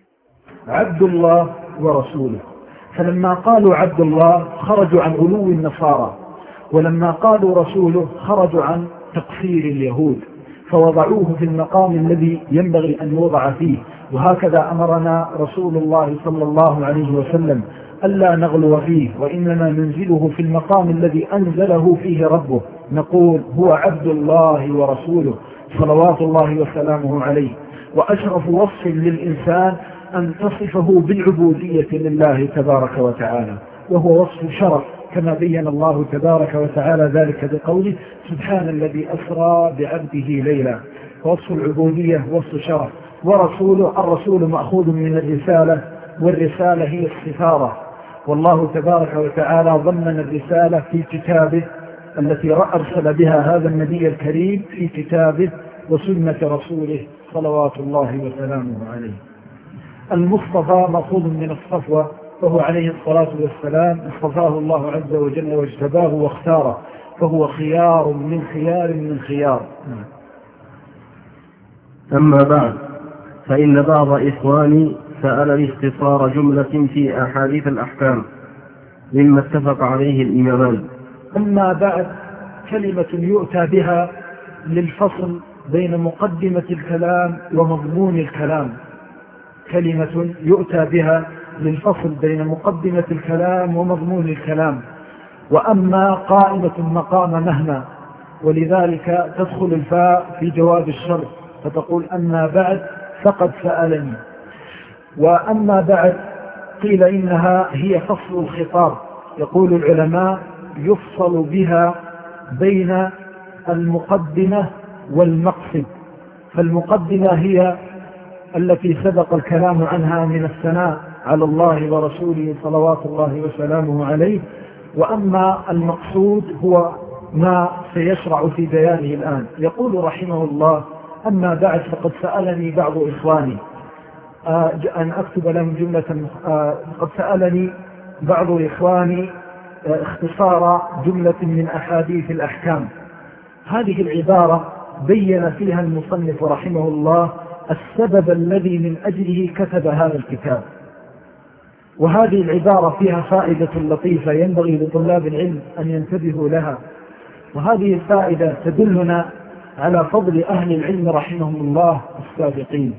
عبد الله ورسوله. فلما قالوا عبد الله خرجوا عن غلو النصارى، ولما قالوا رسوله خرجوا عن تقصير اليهود، فوضعوه في المقام الذي ينبغي أن يوضع فيه. وهكذا أمرنا رسول الله صلى الله عليه وسلم ألا نغلو فيه، وإنما ننزله في المقام الذي أنزله فيه ربه، نقول هو عبد الله ورسوله صلوات الله وسلامه عليه. وأشرف وصف للإنسان أن تصفه بالعبودية لله تبارك وتعالى، وهو وصف شرف كما بين الله تبارك وتعالى ذلك بقوله سبحان الذي أسرى بعبده ليلا. وصف العبودية وصف شرف. ورسوله، الرسول مأخوذ من الرسالة، والرسالة هي السفارة، والله تبارك وتعالى ضمن الرسالة في كتابه التي أرسل بها هذا النبي الكريم في كتابه وسنة رسوله صلوات الله وسلامه عليه. المصطفى مأخوذ من الصفوة، فهو عليه الصلاة والسلام اصطفاه الله عز وجل واجتباه واختاره، فهو خيار من خيار من خيار. أما بعد، فإن بعض إخواني سألني اختصار جملة في أحاديث الأحكام مما اتفق عليه الإمامان. أما بعد، كلمة يؤتى بها للفصل بين مقدمة الكلام ومضمون الكلام، كلمة يؤتى بها للفصل بين مقدمة الكلام ومضمون الكلام. وأما قائمة مقام مهما، ولذلك تدخل الفاء في جواب الشرط فتقول أما بعد فقد سألني. وأما بعد قيل إنها هي فصل الخطاب، يقول العلماء يفصل بها بين المقدمة والمقصد. فالمقدمة هي التي سبق الكلام عنها من الثناء على الله ورسوله صلوات الله وسلامه عليه، وأما المقصود هو ما سيشرع في بيانه الآن. يقول رحمه الله: أما بعد، فقد سألني بعض إخواني آه أن أكتب لهم جملة آه قد سألني بعض إخواني آه اختصار جملة من أحاديث الأحكام. هذه العبارة بين فيها المصنف رحمه الله السبب الذي من أجله كتب هذا الكتاب، وهذه العبارة فيها فائدة لطيفة ينبغي لطلاب العلم أن ينتبهوا لها، وهذه الفائدة تدلنا على فضل أهل العلم رحمهم الله السابقين.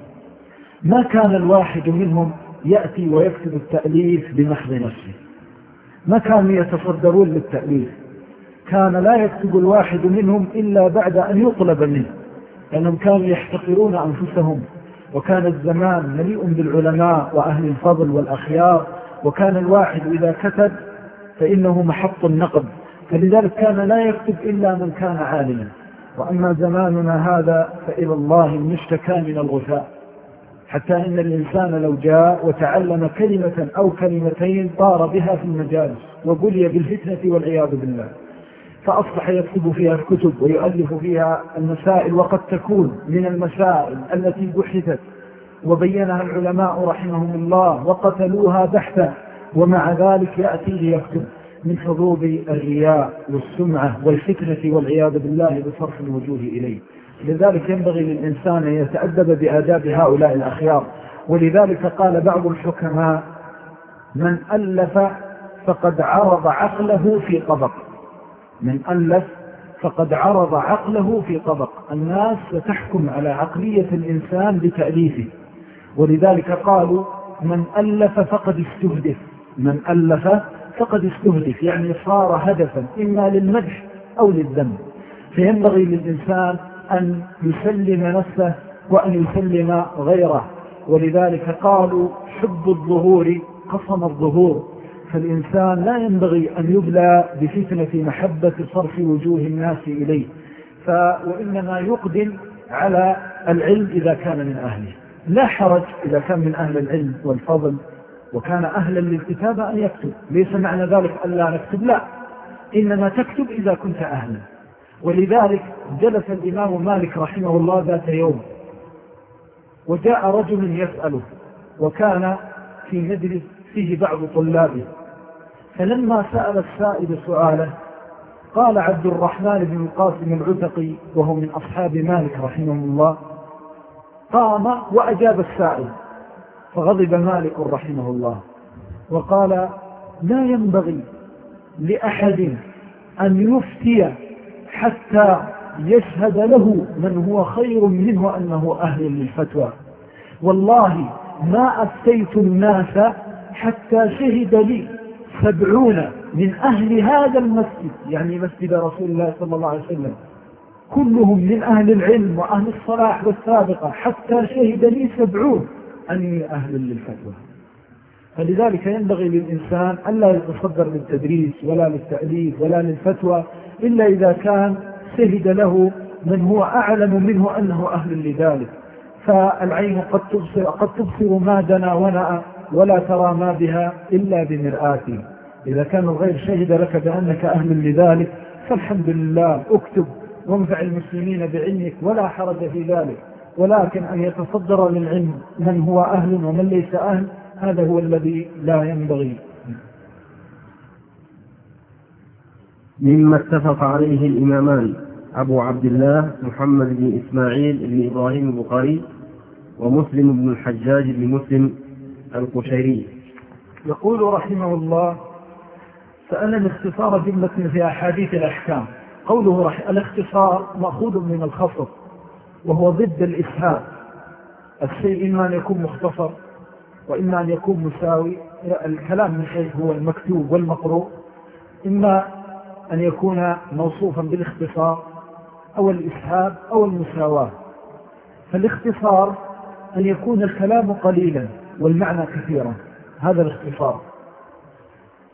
ما كان الواحد منهم يأتي ويكتب التأليف بمحض نفسه، ما كانوا يتصدرون للتأليف، كان لا يكتب الواحد منهم إلا بعد أن يطلب منه، لأنهم كانوا يحتقرون أنفسهم، وكان الزمان مليء بالعلماء وأهل الفضل والأخيار، وكان الواحد إذا كتب فإنه محط النقد، فلذلك كان لا يكتب إلا من كان عالما. وأما زماننا هذا فإلى الله المشتكى من الغثاء، حتى إن الإنسان لو جاء وتعلم كلمة أو كلمتين طار بها في المجالس وبلي بالفتنة والعياذ بالله، فأصبح يكتب فيها الكتب ويؤلف فيها المسائل، وقد تكون من المسائل التي بحثت وبينها العلماء رحمهم الله وقتلوها بحثا، ومع ذلك يأتي ليكتب من حظوظ الرياء والسمعة والفتنة والعياذ بالله بصرف الوجوه إليه. لذلك ينبغي للإنسان أن يتأدب بآداب هؤلاء الأخيار. ولذلك قال بعض الحكماء: من ألف فقد عرض عقله في طبق. من ألف فقد عرض عقله في طبق. الناس ستحكم على عقلية الإنسان بتأليفه، ولذلك قالوا: من ألف فقد استهدف. من ألف فقد استهدف، يعني صار هدفا إما للمدح أو للذم. فينبغي للإنسان أن يسلم نفسه وأن يسلم غيره. ولذلك قالوا: حب الظهور قصم الظهور. فالإنسان لا ينبغي أن يبلى بفتنة محبة صرف وجوه الناس إليه، ف... وإنما يقدم على العلم إذا كان من أهله. لا حرج إذا كان من أهل العلم والفضل وكان أهلا للكتابة أن يكتب، ليس معنى ذلك أن لا نكتب، لا، إنما تكتب إذا كنت أهلا. ولذلك جلس الإمام مالك رحمه الله ذات يوم، وجاء رجل يسأله، وكان في مجلس فيه بعض طلابه، فلما سأل السائل سؤاله قال عبد الرحمن بن القاسم العتقي، وهو من أصحاب مالك رحمه الله، قام وأجاب السائل، فغضب مالك رحمه الله وقال: لا ينبغي لأحد أن يفتي حتى يشهد له من هو خير منه أنه أهل للفتوى. والله ما أفتيت الناس حتى شهد لي سبعون من أهل هذا المسجد، يعني مسجد رسول الله صلى الله عليه وسلم، كلهم من أهل العلم وأهل الصلاح والسابقة، حتى شهد لي سبعون أني أهل للفتوى. فلذلك ينبغي للإنسان ألا يتصدر للتدريس ولا للتأليف ولا للفتوى إلا إذا كان شهد له من هو أعلم منه أنه أهل لذلك. فالعين قد تبصر, قد تبصر ما دنا ونأى، ولا ترى ما بها إلا بمرآته. إذا كان الغير شهد لك بأنك أهل لذلك فالحمد لله، اكتب وانفع المسلمين بعلمك ولا حرج في ذلك. ولكن أن يتصدر للعلم من هو أهل ومن ليس أهل، هذا هو الذي لا ينبغي. مما اتفق عليه الإمامان أبو عبد الله محمد بن إسماعيل بن إبراهيم البخاري ومسلم بن الحجاج بن مسلم القشيري. يقول رحمه الله: سألنا اختصار جملة في أحاديث الأحكام. قوله رح... الاختصار مأخوذ من الخصر، وهو ضد الإسهاب. الشيء إما أن يكون مختصر وإما أن يكون مساوي. الكلام من حيث هو المكتوب والمقروء إما أن يكون موصوفا بالاختصار أو الإسهاب أو المساواة. فالاختصار أن يكون الكلام قليلا والمعنى كثيرا، هذا الاختصار.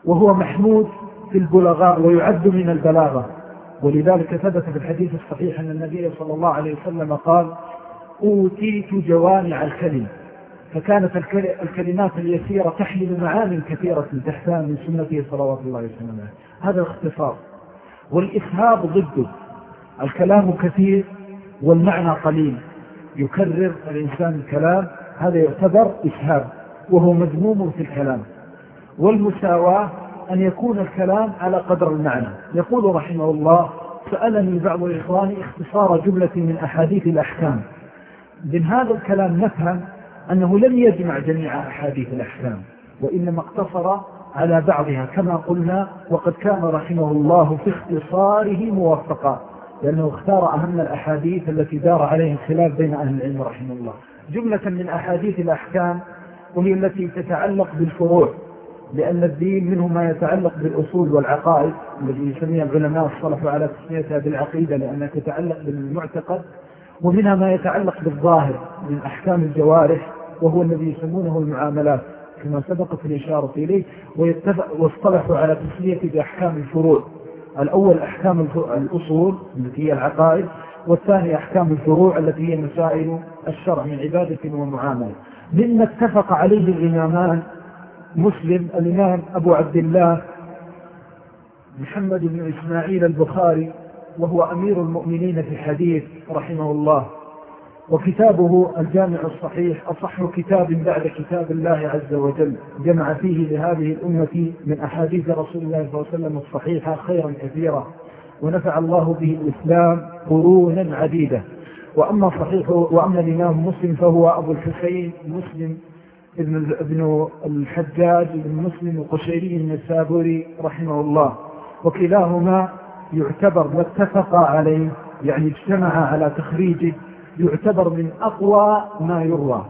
وهو محمود في البلغاء ويعد من البلاغة. ولذلك ثبت في الحديث الصحيح أن النبي صلى الله عليه وسلم قال أوتيت جوامع الكلم، فكانت الكلمات اليسيرة تحمل معاني كثيرة تحتها من سنته صلوات الله وسلامه. هذا الاختصار. والإسهاب ضده، الكلام كثير والمعنى قليل، يكرر الإنسان الكلام، هذا يعتبر إسهاب وهو مذموم في الكلام. والمساواة أن يكون الكلام على قدر المعنى. يقول رحمه الله سألني بعض إخواني اختصار جملة من أحاديث الأحكام. من هذا الكلام نفهم أنه لم يجمع جميع أحاديث الأحكام، وإنما اقتصر على بعضها كما قلنا، وقد كان رحمه الله في اختصاره موفقا، لأنه اختار أهم الأحاديث التي دار عليها الخلاف بين أهل العلم رحمه الله. جملة من أحاديث الأحكام وهي التي تتعلق بالفروع، لأن الدين منه ما يتعلق بالأصول والعقائد الذي يسميها العلماء الصلح على تسميتها بالعقيدة لأنها تتعلق بالمعتقد، ومنها ما يتعلق بالظاهر من أحكام الجوارح وهو الذي يسمونه المعاملات كما سبقت الإشارة إليه، واصطلحوا على تسمية بأحكام الفروع. الأول أحكام الأصول التي هي العقائد، والثاني أحكام الفروع التي هي مسائل الشرع من عبادة ومعاملة. مما اتفق عليه الإمامان مسلم الإمام أبو عبد الله محمد بن إسماعيل البخاري، وهو أمير المؤمنين في الحديث رحمه الله، وكتابه الجامع الصحيح أصح كتاب بعد كتاب الله عز وجل، جمع فيه لهذه الأمة من أحاديث رسول الله صلى الله عليه وسلم الصحيحة خيرا كثيرا، ونفع الله به الإسلام قرونا عديدة. وأما صحيح وأما الإمام مسلم فهو أبو الحسين مسلم ابن ابن الحجاج بن مسلم القشيري النسابوري رحمه الله، وكلاهما يعتبر واتفق عليه، يعني اجتمع على تخريجه، يعتبر من أقوى ما يروى،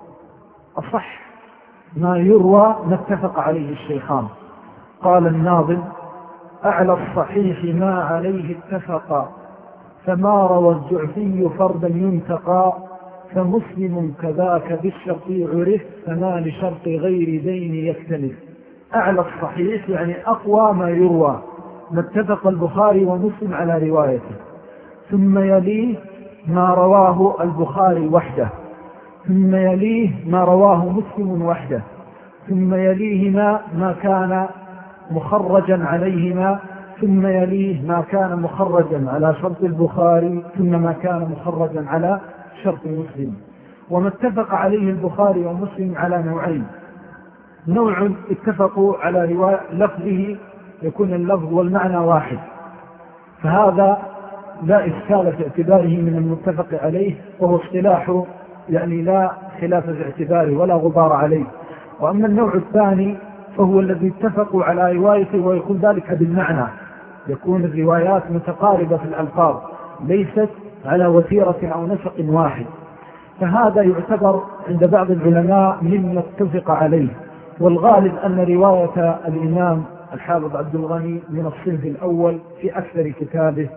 أصح ما يروى ما اتفق عليه الشيخان. قال الناظم أعلى الصحيح ما عليه اتفق، فما روى الجعفي فردا ينتقى، فمسلم كذاك بالشرط عرف، فما لشرط غير دين يختلف. أعلى الصحيح يعني أقوى ما يروى ما اتفق البخاري ومسلم على روايته، ثم يليه ما رواه البخاري وحده، ثم يليه ما رواه مسلم وحده، ثم يليهما ما كان مخرجا عليهما، ثم يليه ما كان مخرجا على شرط البخاري، ثم ما كان مخرجا على شرط مسلم. وما اتفق عليه البخاري ومسلم على نوعين: نوع اتفقوا على رواية لفظه يكون اللفظ والمعنى واحد، فهذا لا إشكال في اعتباره من المتفق عليه، وهو اصطلاح يعني لا خلاف في اعتباره ولا غبار عليه. وأما النوع الثاني فهو الذي اتفقوا على روايته ويكون ذلك بالمعنى، يكون الروايات متقاربة في الألفاظ ليست على وتيرة أو نسق واحد، فهذا يعتبر عند بعض العلماء مما اتفق عليه. والغالب أن رواية الإمام الحافظ عبد الغني من الصنف الأول في أكثر كتابه.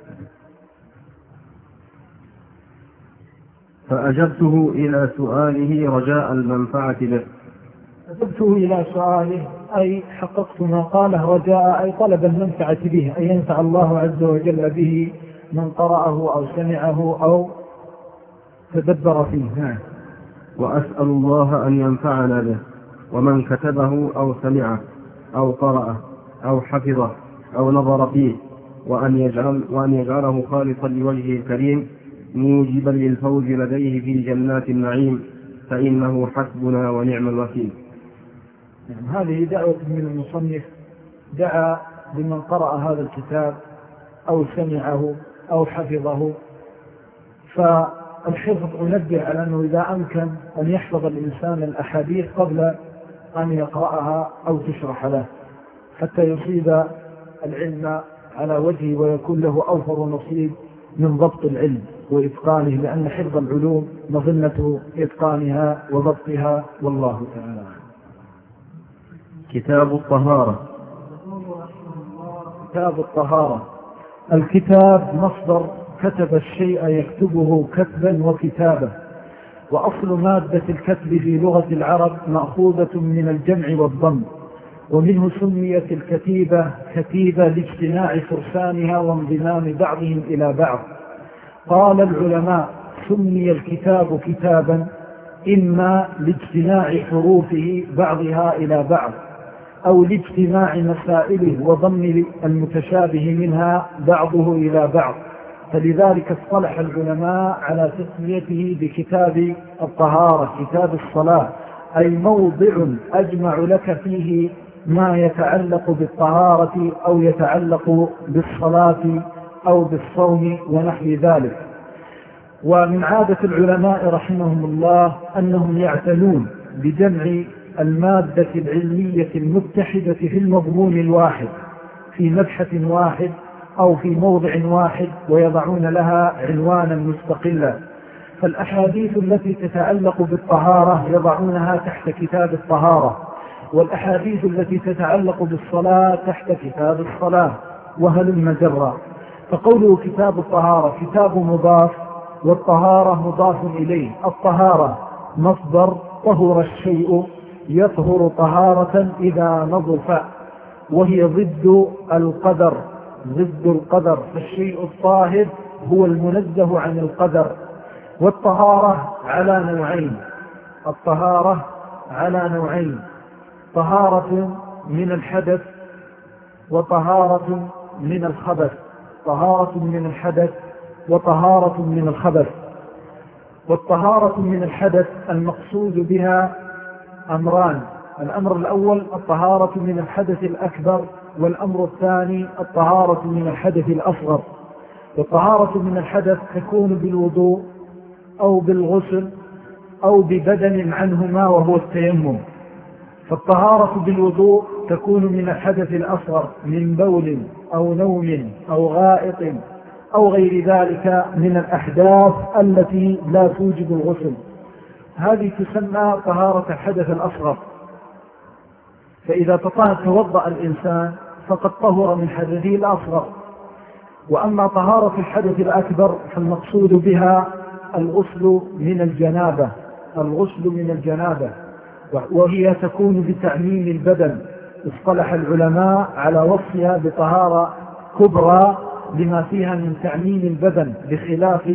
فأجبته إلى سؤاله رجاء المنفعة به. أجبته إلى سؤاله أي حققت ما قاله رجاء أي طلب المنفعة به، أي ينفع الله عز وجل به من قرأه أو سمعه أو تدبر فيه. وأسأل الله أن ينفعنا به، ومن كتبه أو سمعه أو قرأه أو حفظه أو نظر فيه، وأن يجعل وأن يجعله خالصا لوجهه الكريم موجبا للفوز لديه في جنات النعيم، فإنه حسبنا ونعم الوكيل. يعني هذه دعوة من المصنف، دعا لمن قرأ هذا الكتاب أو سمعه أو حفظه. فالحفظ أنبه على أنه إذا أمكن أن يحفظ الإنسان الأحاديث قبل أن يقرأها أو تشرح له، حتى يصيب العلم على وجهه ويكون له أوفر نصيب من ضبط العلم وإتقانه، لأن حفظ العلوم مظنة إتقانها وضبطها، والله تعالى. كتاب الطهارة. كتاب الطهارة. الكتاب مصدر كتب الشيء يكتبه كتبا وكتابة، وأصل مادة الكتب في لغة العرب مأخوذة من الجمع والضم، ومنه سميت الكتيبة كتيبة لاجتماع فرسانها وانضمام بعضهم إلى بعض. قال العلماء سمي الكتاب كتابا إما لاجتماع حروفه بعضها إلى بعض أو لاجتماع مسائله وضم المتشابه منها بعضه إلى بعض، فلذلك اصطلح العلماء على تسميته بكتاب الطهارة، كتاب الصلاة، أي موضع أجمع لك فيه ما يتعلق بالطهارة أو يتعلق بالصلاة أو بالصوم ونحو ذلك. ومن عادة العلماء رحمهم الله أنهم يعتنون بجمع المادة العلمية المتحدة في المضمون الواحد في مبحث واحد أو في موضع واحد ويضعون لها عنوانا مستقلا. فالأحاديث التي تتعلق بالطهارة يضعونها تحت كتاب الطهارة، والأحاديث التي تتعلق بالصلاة تحت كتاب الصلاة، وهلم جرا. فقوله كتاب الطهارة كتاب مضاف، والطهارة مضاف إليه. الطهارة مصدر طهر الشيء يطهر طهارة إذا نظف، وهي ضد القدر، ضد القدر، فالشيء الطاهر هو المنزه عن القدر. والطهارة على نوعين، الطهارة على نوعين، طهارة من الحدث وطهارة من الخبث، طهارة من الحدث وطهارة من الخبث. والطهارة من الحدث المقصود بها أمران: الأمر الأول الطهارة من الحدث الأكبر، والأمر الثاني الطهارة من الحدث الأصغر. والطهارة من الحدث تكون بالوضوء أو بالغسل أو ببدن عنهما وهو التيمم. فالطهارة بالوضوء تكون من الحدث الأصغر من بول أو نوم أو غائط أو غير ذلك من الأحداث التي لا توجب الغسل، هذه تسمى طهارة الحدث الأصغر. فإذا توضأ الإنسان فقد طهر من حدثه الأصغر. وأما طهارة الحدث الأكبر فالمقصود بها الغسل من الجنابة، الغسل من الجنابة، وهي تكون بتعميم البدن. اصطلح العلماء على وصفها بطهارة كبرى لما فيها من تعميم البدن، بخلاف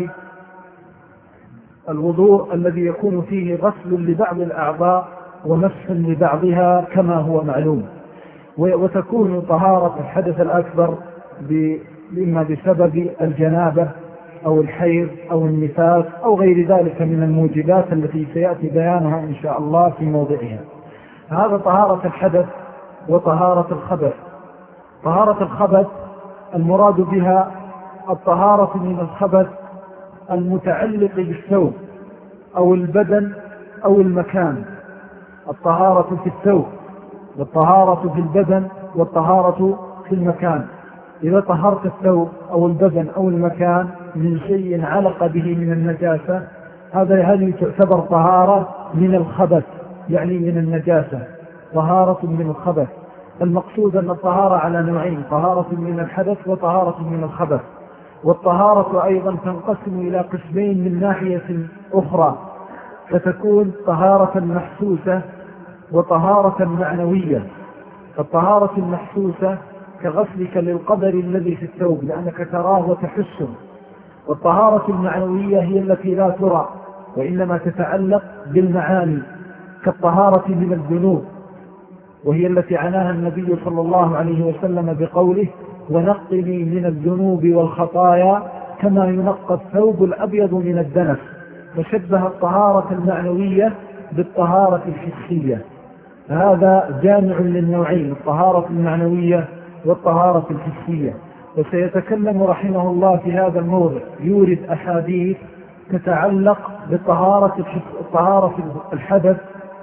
الوضوء الذي يكون فيه غسل لبعض الأعضاء ومسح لبعضها كما هو معلوم. وتكون طهارة الحدث الأكبر إما بسبب الجنابة أو الحيض أو النفاس أو غير ذلك من الموجبات التي سيأتي بيانها إن شاء الله في موضعها. هذا طهارة الحدث وطهارة الخبث. طهارة الخبث المراد بها الطهارة من الخبث المتعلق بالثوب أو البدن أو المكان. الطهارة في الثوب والطهارة في البدن والطهارة في المكان. إذا طهرت الثوب أو البدن أو المكان من شيء علق به من النجاسة، هذا هذه تعتبر طهارة من الخبث، يعني من النجاسة، طهارة من الخبث. المقصود أن الطهارة على نوعين: طهارة من الحدث وطهارة من الخبث. والطهارة أيضا تنقسم إلى قسمين من ناحية أخرى، فتكون طهارة محسوسة وطهارة معنوية. الطهارة المحسوسة كغسلك للقدر الذي في الثوب لأنك تراه وتحسه. والطهارة المعنوية هي التي لا ترى وإنما تتعلق بالمعاني، كالطهارة من الذنوب، وهي التي عناها النبي صلى الله عليه وسلم بقوله: ونقني من الذنوب والخطايا كما ينقى الثوب الأبيض من الدنس. وشبه الطهارة المعنوية بالطهارة الحسية. هذا جامع للنوعين: الطهارة المعنوية والطهارة الحسية. وسيتكلم رحمه الله في هذا الموضع، يورد أحاديث تتعلق بطهارة الطهارة الحدث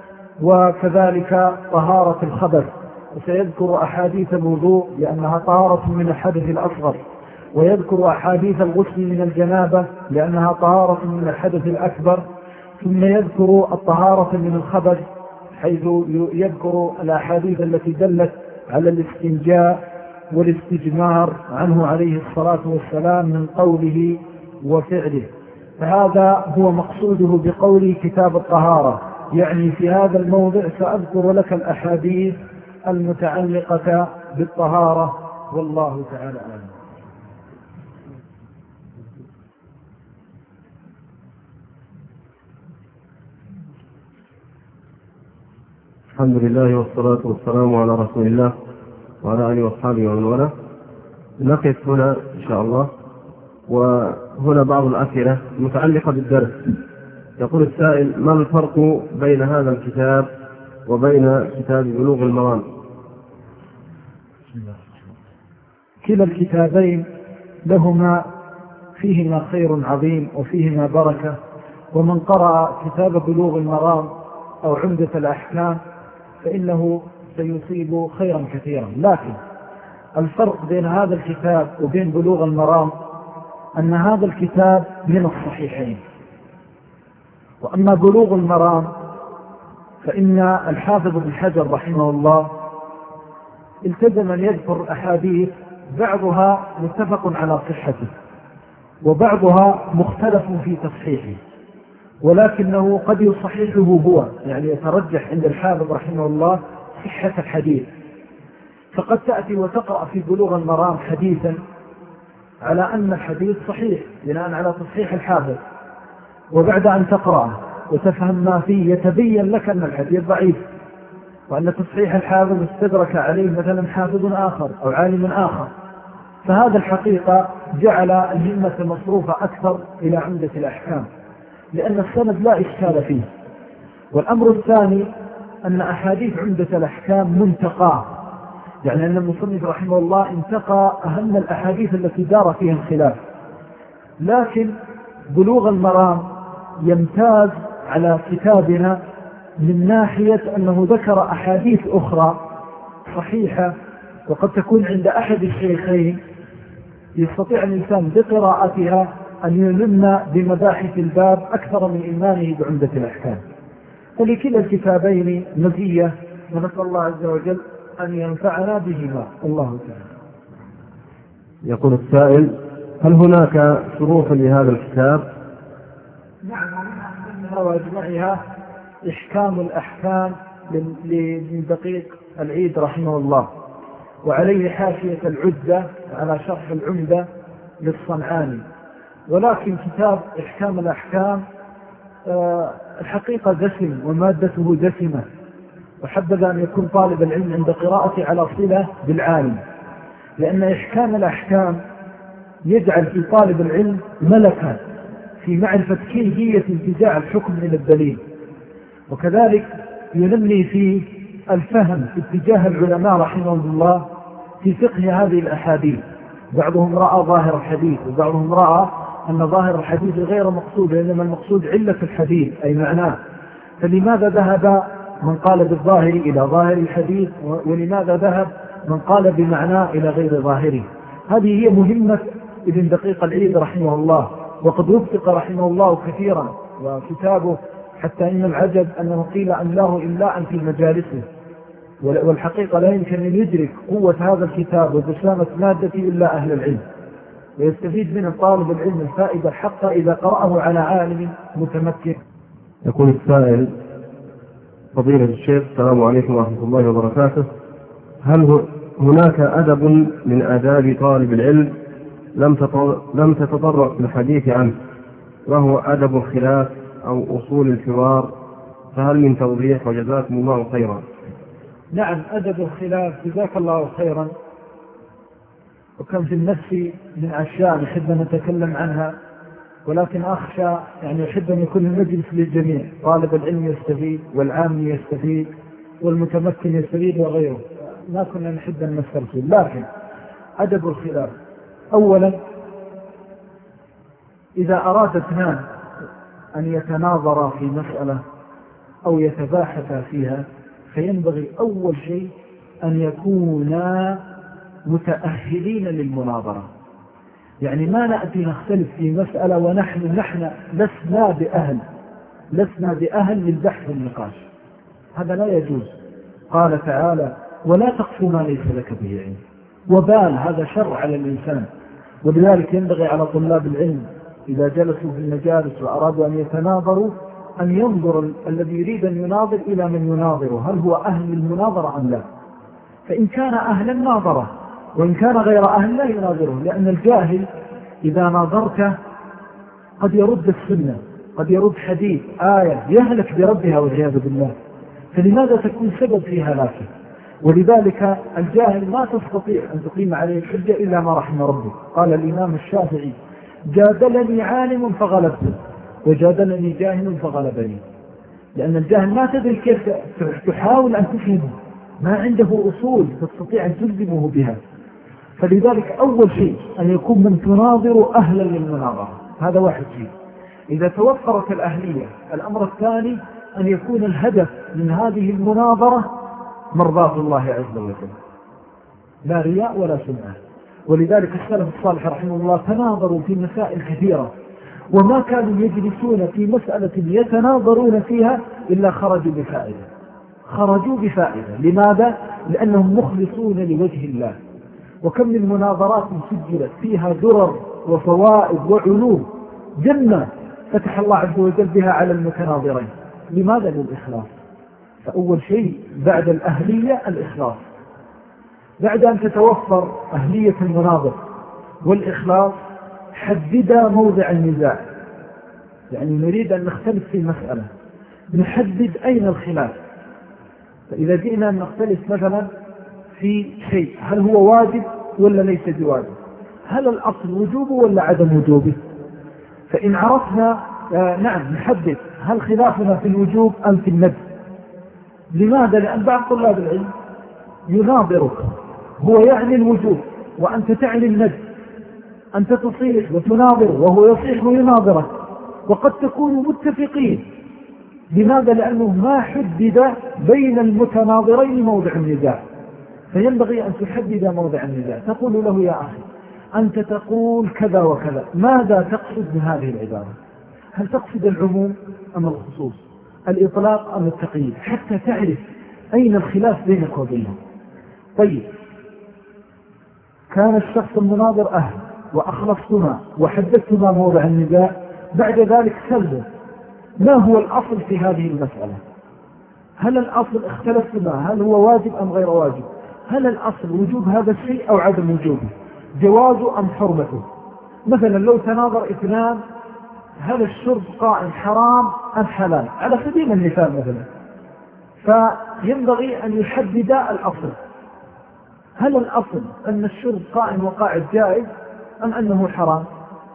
وكذلك طهارة الخبث. وسيذكر أحاديث الوضوء لأنها طهارة من الحدث الأصغر، ويذكر أحاديث الغسل من الجنابة لأنها طهارة من الحدث الأكبر، ثم يذكر الطهارة من الخبث حيث يذكر الأحاديث التي دلت على الاستنجاء والاستجمار عنه عليه الصلاة والسلام من قوله وفعله. فهذا هو مقصوده بقوله كتاب الطهارة، يعني في هذا الموضع سأذكر لك الأحاديث المتعلقة بالطهارة، والله تعالى أعلم. الحمد لله والصلاة والسلام على رسول الله وعلى آله وأصحابه ومن والاه. نقف هنا إن شاء الله، وهنا بعض الأسئلة متعلقة بالدرس. يقول السائل: ما الفرق بين هذا الكتاب وبين كتاب بلوغ المرام؟ كلا الكتابين لهما فيهما خير عظيم وفيهما بركة، ومن قرأ كتاب بلوغ المرام أو عمدة الأحكام فإنه سيصيب خيرا كثيرا. لكن الفرق بين هذا الكتاب وبين بلوغ المرام أن هذا الكتاب من الصحيحين، وأما بلوغ المرام فإن الحافظ بن حجر رحمه الله التزم أن يذكر أحاديث بعضها متفق على صحته وبعضها مختلف في تصحيحه، ولكنه قد يصححه هو، يعني يترجح عند الحافظ رحمه الله صحة الحديث. فقد تأتي وتقرأ في بلوغ المرام حديثا على أن الحديث صحيح بناء على تصحيح الحافظ، وبعد أن تقرأه وتفهم ما فيه يتبين لك أن الحديث ضعيف، وأن تصحيح الحافظ استدرك عليه مثلا حافظ آخر أو عالم آخر. فهذا الحقيقة جعل الهمة مصروفة أكثر إلى عمدة الأحكام، لأن السند لا إشكال فيه. والأمر الثاني أن أحاديث عمدة الأحكام منتقاه، يعني أن المصنف رحمه الله انتقى أهم الأحاديث التي دار فيها الخلاف. لكن بلوغ المرام يمتاز على كتابنا من ناحية أنه ذكر أحاديث أخرى صحيحة وقد تكون عند أحد الشيخين يستطيع الإنسان بقراءتها أن يلم بمباحث الباب أكثر من إيمانه بعمدة الأحكام. فلكلا الكتابين مزية، ونسأل الله عز وجل أن ينفعنا بهما. الله تعالى. يقول السائل: هل هناك شروح لهذا الكتاب؟ نعم، وأجمعها إحكام الأحكام من دقيق العيد رحمه الله، وعليه حاشية العدة على شرح العمدة للصنعاني. ولكن كتاب إحكام الأحكام أه الحقيقة دسم ومادته دسمة، وحبذا أن يكون طالب العلم عند قراءته على صلة بالعالم، لأن إحكام الأحكام يجعل في طالب العلم ملكا في معرفة كيفية انتزاع الحكم من الدليل، وكذلك ينمي في الفهم اتجاه العلماء رحمهم الله في فقه هذه الأحاديث. بعضهم رأى ظاهر الحديث وبعضهم رأى أن ظاهر الحديث غير مقصود، إنما المقصود علة الحديث أي معناه. فلماذا ذهب من قال بالظاهر إلى ظاهر الحديث، ولماذا ذهب من قال بمعناه إلى غير ظاهره؟ هذه هي مهمة ابن دقيق العيد رحمه الله، وقد وفق رحمه الله كثيرا، وكتابه حتى إن العجب أنه قيل أملاه إملاء في مجالسه، والحقيقة لا يمكن أن يدرك قوة هذا الكتاب وبسامة مادته إلا أهل العلم، ويستفيد من طالب العلم الفائدة حتى إذا قرأه على عالم متمكن. يقول السائل: فضيلة الشيخ، السلام عليكم ورحمة الله وبركاته، هل هناك أدب من آداب طالب العلم لم تتطرق للحديث عنه، وهو أدب الخلاف أو أصول الحوار، فهل من توضيح؟ وجزاكم الله خيرا. نعم، أدب الخلاف جزاك الله خيرا. وكم في النفس من أشياء نحب أن نتكلم عنها، ولكن أخشى يعني يحب أن يكون المجلس للجميع، طالب العلم يستفيد والعام يستفيد والمتمكن يستفيد وغيره، ما كنا نحب أن نسترسل. لكن أدب الخلاف، أولا إذا أراد اثنان أن يتناظرا في مسألة أو يتباحثا فيها فينبغي أول شيء أن يكونا متأهلين للمناظرة. يعني ما نأتي نختلف في مسألة ونحن نحن لسنا بأهل لسنا بأهل للبحث والنقاش، هذا لا يجوز. قال تعالى: ولا تقف ما ليس لك به علم، وبال هذا شر على الإنسان. ولذلك ينبغي على طلاب العلم إذا جلسوا في المجالس وأرادوا أن يتناظروا أن ينظر الذي يريد أن يناظر إلى من يناظره، هل هو أهل للمناظرة أم لا. فإن كان أهلا ناظره، وإن كان غير أهل لا يناظره، لأن الجاهل إذا ناظرته قد يرد السنة، قد يرد حديث آية يهلك بربها والعياذ بالله، فلماذا تكون سبب في هلاكه؟ ولذلك الجاهل ما تستطيع أن تقيم عليه الحجة إلا ما رحم ربه. قال الإمام الشافعي: جادلني عالم فغلبته، وجادلني جاهل فغلبني. لأن الجاهل ما تدري كيف تحاول أن تفهمه، ما عنده أصول تستطيع أن تلزمه بها. فلذلك أول شيء أن يكون من تناظر أهلا للمناظرة، هذا واحد شيء. إذا توفرت الأهلية، الأمر الثاني أن يكون الهدف من هذه المناظرة مرضاة الله عز وجل، لا رياء ولا سمعة. ولذلك السلف الصالح رحمه الله تناظروا في مسائل كثيرة، وما كانوا يجلسون في مسألة يتناظرون فيها إلا خرجوا بفائدة، خرجوا بفائدة. لماذا؟ لأنهم مخلصون لوجه الله. وكم من مناظرات سجلت فيها درر وفوائد وعلوم جنة فتح الله عز وجل بها على المتناظرين. لماذا؟ للإخلاص. فأول شيء بعد الأهلية الإخلاص. بعد أن تتوفر أهلية المناظر والإخلاص، حدد موضع النزاع. يعني نريد أن نختلف في مسألة، نحدد أين الخلاف. فإذا جئنا أن نختلف مثلا في شيء، هل هو واجب ولا ليس بواجب؟ هل الأصل وجوبه ولا عدم وجوبه؟ فإن عرفنا آه نعم نحدد هل خلافنا في الوجوب أم في الندب. لماذا؟ لأن بعض طلاب العلم يناظرك، هو يعني الوجوب وأنت تعني الندب، أنت تصيح وتناظر وهو يصيح ويناظرك، وقد تكونوا متفقين. لماذا؟ لأنه ما حدد بين المتناظرين موضع النزاع. فينبغي أن تحدد موضع النزاع، تقول له: يا أخي أنت تقول كذا وكذا، ماذا تقصد بهذه العبارة؟ هل تقصد العموم أم الخصوص، الإطلاق أم التقييد، حتى تعرف أين الخلاف بينك وبينه. طيب، كان الشخص المناظر أهل وأخلصتما وحددتما موضع النزاع، بعد ذلك سلبه ما هو الأصل في هذه المسألة؟ هل الأصل اختلفتما هل هو واجب أم غير واجب؟ هل الأصل وجوب هذا الشيء أو عدم وجوبه؟ جوازه أم حرمته؟ مثلا لو تناظر اثنان، هل الشرب قائم حرام أم حلال على سبيل المثال مثلا، فينبغي أن يحدد الأصل. هل الأصل أن الشرب قائم وقاعد جائز أم أنه حرام؟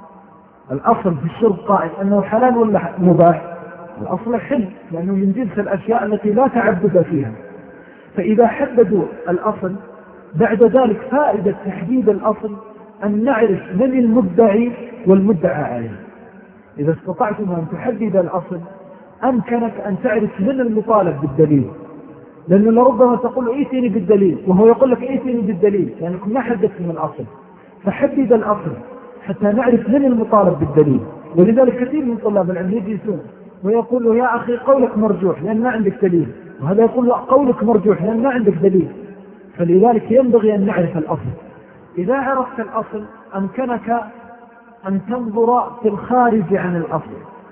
الأصل في الشرب قائم أنه حلال ولا مباح؟ الأصل حل، لأنه من جنس الأشياء التي لا تعبد فيها. فإذا حددوا الأصل، بعد ذلك فائدة تحديد الأصل أن نعرف من المدعي والمدعى عليه. إذا استطعتم أن تحدد الأصل أمكنك أن تعرف من المطالب بالدليل، لأنه لربما تقول ايتني بالدليل وهو يقول لك ايتني بالدليل، لأنك يعني ما حددت من الأصل. فحدد الأصل حتى نعرف من المطالب بالدليل. ولذلك كثير من طلاب العلم يجلسون ويقول له: يا أخي قولك مرجوح لأن ما عندك دليل، وهذا يقول له: قولك مرجوح لأن ما عندك دليل. فلذلك ينبغي أن نعرف الأصل. إذا عرفت الأصل أمكنك أن تنظر في الخارج عن الأصل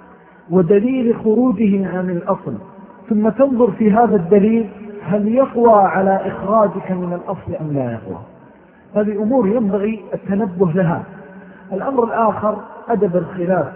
ودليل خروجه عن الأصل، ثم تنظر في هذا الدليل هل يقوى على إخراجك من الأصل أم لا يقوى. هذه أمور ينبغي التنبه لها. الأمر الآخر أدب الخلاف.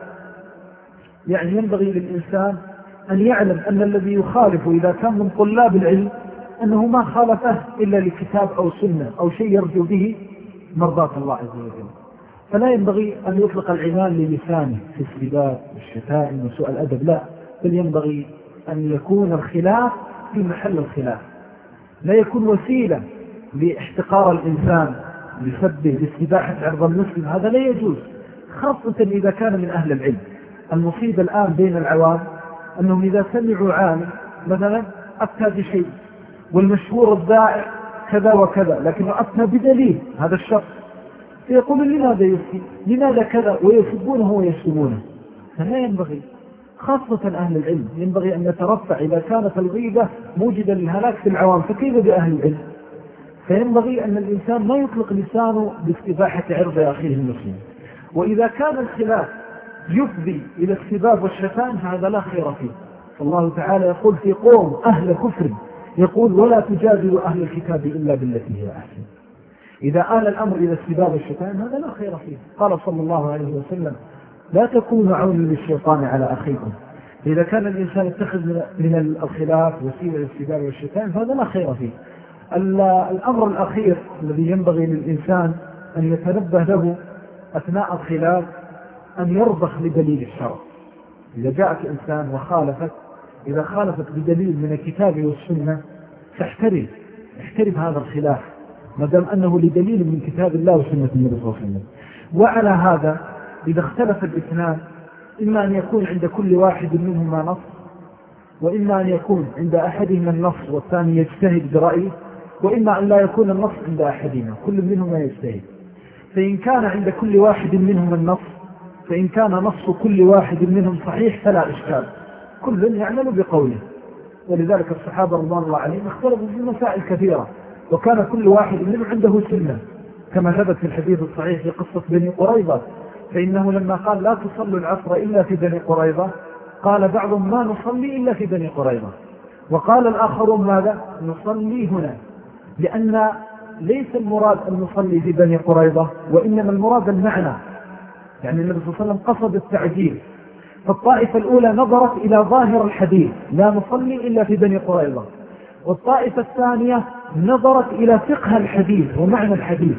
يعني ينبغي للإنسان أن يعلم أن الذي يخالف إذا كان من طلاب العلم أنه ما خالفه إلا لكتاب أو سنة أو شيء يرجو به مرضاة الله عز وجل. فلا ينبغي أن يطلق العنان للسانه في السباب والشتائم وسوء الأدب، لا، بل ينبغي أن يكون الخلاف في محل الخلاف، لا يكون وسيلة لاحتقار الإنسان لسبه لاستباحة عرض المسلم. هذا لا يجوز، خاصة إذا كان من أهل العلم. المصيبة الآن بين العوام أنهم إذا سمعوا عالم مثلا أفتى بشيء والمشهور الدائع كذا وكذا، لكنه أفتى بدليل هذا الشخص، يقول: لماذا يفتي؟ لماذا كذا؟ ويسبونه ويشتمونه. فلا ينبغي، خاصة أهل العلم ينبغي أن يترفع. إذا كانت الغيبة موجدة للهلاك في العوام فكيف بأهل العلم؟ فينبغي أن الإنسان ما يطلق لسانه باستباحة عرض أخيه المسلم. وإذا كان الخلاف يفضي إلى السباب والشتائم هذا لا خير فيه. فالله تعالى يقول في قوم أهل كفر يقول ولا تجادلوا أهل الكتاب إلا بالتي هي أحسن. إذا آل الأمر إلى السباب والشتائم هذا لا خير فيه. قال صلى الله عليه وسلم لا تكونوا عونا للشيطان على أخيكم. إذا كان الإنسان يتخذ من الخلاف وسيلة للسباب والشتائم فهذا لا خير فيه. الأمر الأخير الذي ينبغي للإنسان أن يتنبه له أثناء الخلاف أن يرضخ لدليل الشرع. إذا جاءك إنسان وخالفك، إذا خالفك بدليل من الكتاب والسنة فاحترم احترم هذا الخلاف ما دام أنه لدليل من كتاب الله وسنة النبي صلى الله عليه وسلم. وعلى هذا إذا اختلف الاثنان إما أن يكون عند كل واحد منهما نص، وإما أن يكون عند أحدهما النص والثاني يجتهد برأيه، وإما أن لا يكون النص عند أحدهما كل منهما يجتهد. فإن كان عند كل واحد منهم النص، فإن كان نص كل واحد منهم صحيح فلا إشكال، كل يعمل بقوله. ولذلك الصحابة رضوان الله عليهم اختلفوا في مسائل كثيرة، وكان كل واحد منهم عنده سنة كما ثبت في الحديث الصحيح في قصة بني قريظة، فإنه لما قال لا تصلوا العصر إلا في بني قريظة قال بعضهم ما نصلي إلا في بني قريظة، وقال الآخرون ماذا نصلي هنا، لأن ليس المراد أن نصلي في بني قريظة وإنما المراد المعنى. يعني النبي صلى الله عليه وسلم قصد التعجيل، فالطائفة الأولى نظرت إلى ظاهر الحديث لا نصلي إلا في بني قريظة، والطائفة الثانية نظرت إلى فقه الحديث ومعنى الحديث،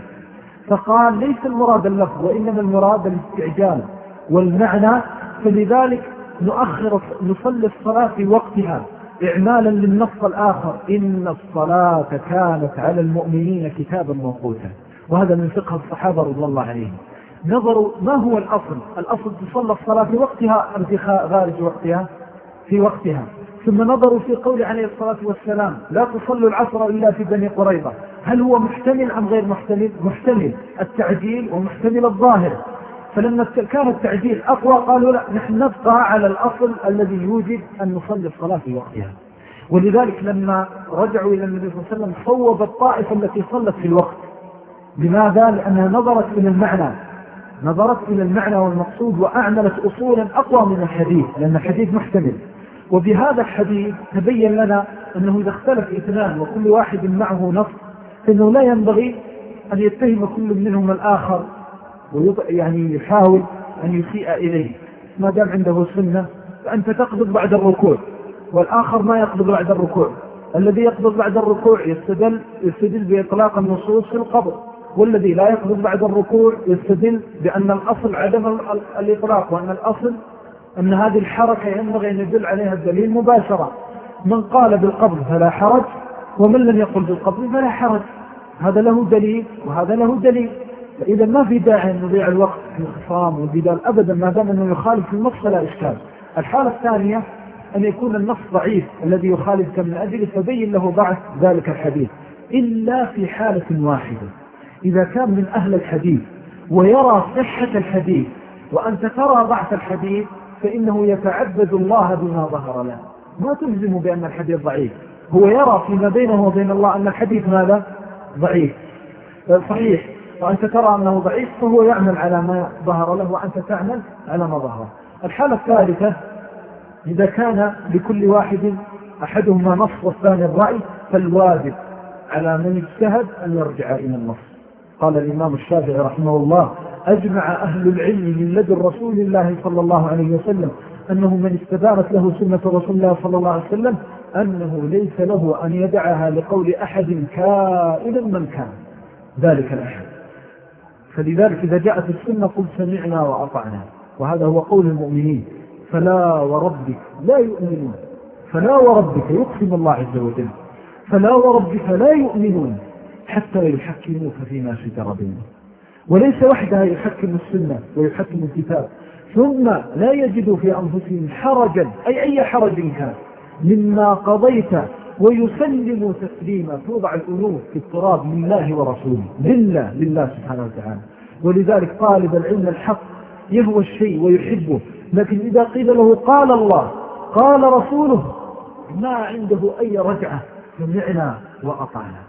فقال ليس المراد اللفظ وإنما المراد الاستعجال والمعنى، فلذلك نؤخر نصلي الصلاة في وقتها إعمالا للنص الآخر إن الصلاة كانت على المؤمنين كتابا موقوتا. وهذا من فقه الصحابة رضي الله عليهم. نظروا ما هو الأصل، الأصل تصلى الصلاة في وقتها أم في خارج وقتها؟ في وقتها. ثم نظروا في قول عليه الصلاة والسلام لا تصلوا العصر إلا في بني قريظة، هل هو محتمل أم غير محتمل؟ محتمل التعجيل ومحتمل الظاهر. فلما كان التعجيل أقوى قالوا لا نحن نبقى على الأصل الذي يوجد أن نصلي الصلاة في وقتها. ولذلك لما رجعوا إلى النبي صلى الله عليه وسلم صوب الطائفة التي صلت في الوقت. لماذا؟ لأنها نظرت إلى المعنى نظرت إلى المعنى والمقصود وأعملت أصولا أقوى من الحديث، لأن الحديث محتمل. وبهذا الحديث تبين لنا أنه إذا اختلف اثنان وكل واحد معه نص فإنه لا ينبغي أن يتهم كل منهم الآخر يعني يحاول أن يسيء إليه. ما دام عنده سنة فأنت تقبض بعد الركوع والآخر ما يقبض بعد الركوع. الذي يقبض بعد الركوع يستدل, يستدل بإطلاق النصوص في القبض، والذي لا يقبض بعد الركوع يستدل بأن الأصل عدم الإطلاق، وأن الأصل أن هذه الحركة ينبغي أن يدل عليها الدليل مباشرة. من قال بالقبض فلا حرج، ومن لم يقل بالقبض فلا حرج. هذا له دليل وهذا له دليل. فإذا ما في داعي أن نضيع الوقت في الخصام والجدال أبدا ما دام أنه يخالف النص فلا إشكال. الحالة الثانية أن يكون النص ضعيف الذي يخالفك من أجل فبين له ضعف ذلك الحديث، إلا في حالة واحدة، إذا كان من أهل الحديث ويرى صحة الحديث وأنت ترى ضعف الحديث فإنه يتعبد الله بما ظهر له، ما تلزم بأن الحديث ضعيف. هو يرى فيما بينه وبين الله أن الحديث ماذا؟ ضعيف صحيح، وأنت ترى أنه ضعيف فهو يعمل على ما ظهر له وأنت تعمل على ما ظهر. الحالة الثالثة إذا كان لكل واحد أحدهما نص والثاني الرأي فالواجب على من اجتهد أن يرجع إلى النص. قال الإمام الشافعي رحمه الله أجمع أهل العلم من لدن رسول الله صلى الله عليه وسلم أنه من استدارت له سنة رسول الله صلى الله عليه وسلم أنه ليس له أن يدعها لقول أحد كائنا من كان ذلك الأحد. فلذلك إذا جاءت السنة قل سمعنا وأطعنا، وهذا هو قول المؤمنين. فلا وربك لا يؤمنون، فلا وربك يقسم الله عز وجل، فلا وربك لا يؤمنون حتى يحكموك فيما شجر بينهم. وليس وحدها يحكم السنة ويحكم الكتاب ثم لا يجدوا في أنفسهم حرجا أي أي حرج كان مما قضيت ويسلموا تسليما، توضع الأنوف في التراب لله ورسوله، لله لله سبحانه وتعالى. ولذلك طالب العلم الحق يهوى الشيء ويحبه، لكن إذا قيل له قال الله قال رسوله ما عنده أي رجعة، سمعنا وأطعنا.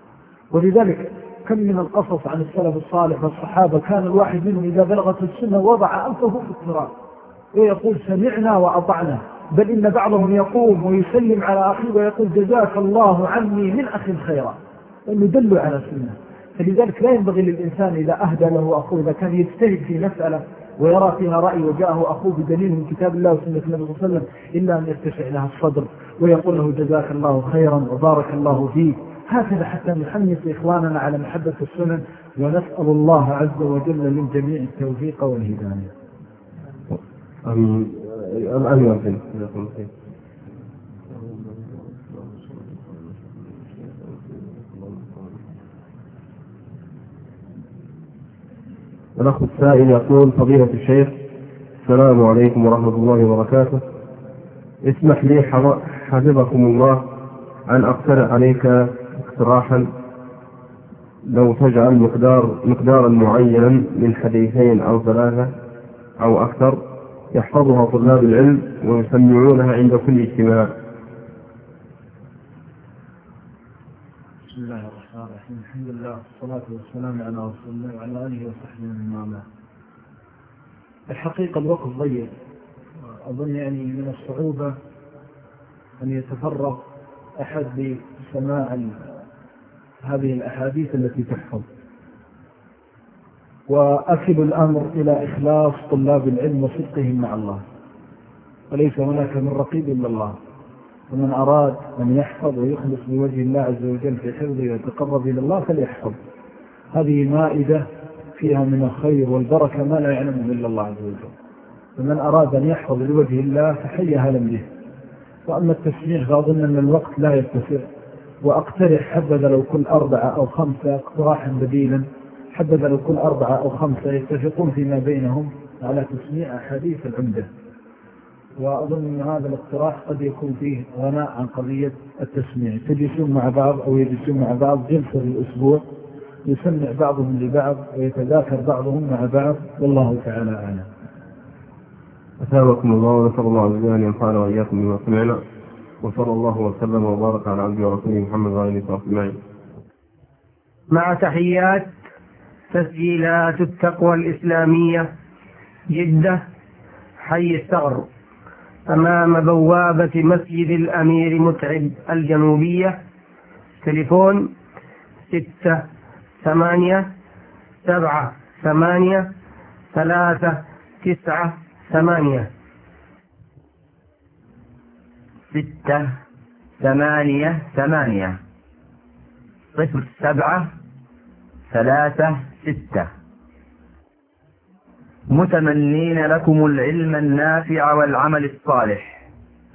ولذلك كم من القصص عن السلف الصالح والصحابة كان الواحد منهم إذا بلغت السنة وضع أنفه في التراب ويقول سمعنا وأطعنا، بل إن بعضهم يقوم ويسلم على أخيه ويقول جزاك الله عني من أخي خيرا، لأنه دلوا على سنة. فلذلك لا ينبغي للإنسان إذا أهدى له أخوه، إذا كان يجتهد في مسألة ويرى فيها رأي وجاءه أخوه بدليل من كتاب الله وسنة النبي صلى الله عليه وسلم، إلا أن يرتفع لها الصدر ويقول له جزاك الله خيرا وبارك الله فيك، هكذا حتى نحمس إخواننا على محبة السنن، ونسأل الله عز وجل للجميع التوفيق والهداية. أمين. أمين. الأخ السائل يقول: فضيلة الشيخ، السلام عليكم ورحمة الله وبركاته. اسمح لي حفظكم الله أن أقترح عليك اقتراحا، لو تجعل مقدار مقدارا معينا من حديثين أو ثلاثة أو أكثر يحفظها طلاب العلم ويسمعونها عند كل اجتماع. بسم الله الرحمن الرحيم، الحمد لله والصلاة والسلام على رسول الله وعلى آله وصحبه ومن والاه. الحقيقة الوقت ضيق، أظن يعني من الصعوبة أن يتفرغ أحد لسماع هذه الأحاديث التي تحفظ، وأكل الأمر إلى إخلاص طلاب العلم وصدقهم مع الله، وليس هناك من رقيب إلا الله. ومن أراد أن يحفظ ويخلص بوجه الله عز وجل في حفظه ويتقرب إلى الله فليحفظ. هذه مائدة فيها من الخير والبركة ما لا يعلمه إلا الله عز وجل. فمن أراد أن يحفظ لوجه الله فحي هلا به. وأما التسميع فأظن أن الوقت لا يتسع، وأقترح حبذا لو كل أربعة أو خمسة اقتراحا بديلا، حبذا لو كل أربعة أو خمسة يتفقون فيما بينهم على تسميع أحاديث العمدة. وأظن أن هذا الاقتراح قد يكون فيه غناء عن قضية التسميع، تجلسون مع بعض أو يجلسون مع بعض جلسة الأسبوع يسمع بعضهم لبعض ويتذاكر بعضهم مع بعض، والله تعالى أعلم. أثابكم الله، ونسأل الله عز وجل أن ينفعنا وإياكم بما سمعنا، وصلى الله وسلم وبارك على عبده ورسوله محمد وعلى آله وصحبه أجمعين. مع تحيات تسجيلات التقوى الإسلامية، جدة، حي الثغر، أمام بوابة مسجد الأمير متعب الجنوبية. تليفون ستة ثمانية سبعة ثمانية ثلاثة تسعة ثمانية ستة ثمانية ثمانية صفر سبعة ثلاثة ستة. متمنين لكم العلم النافع والعمل الصالح.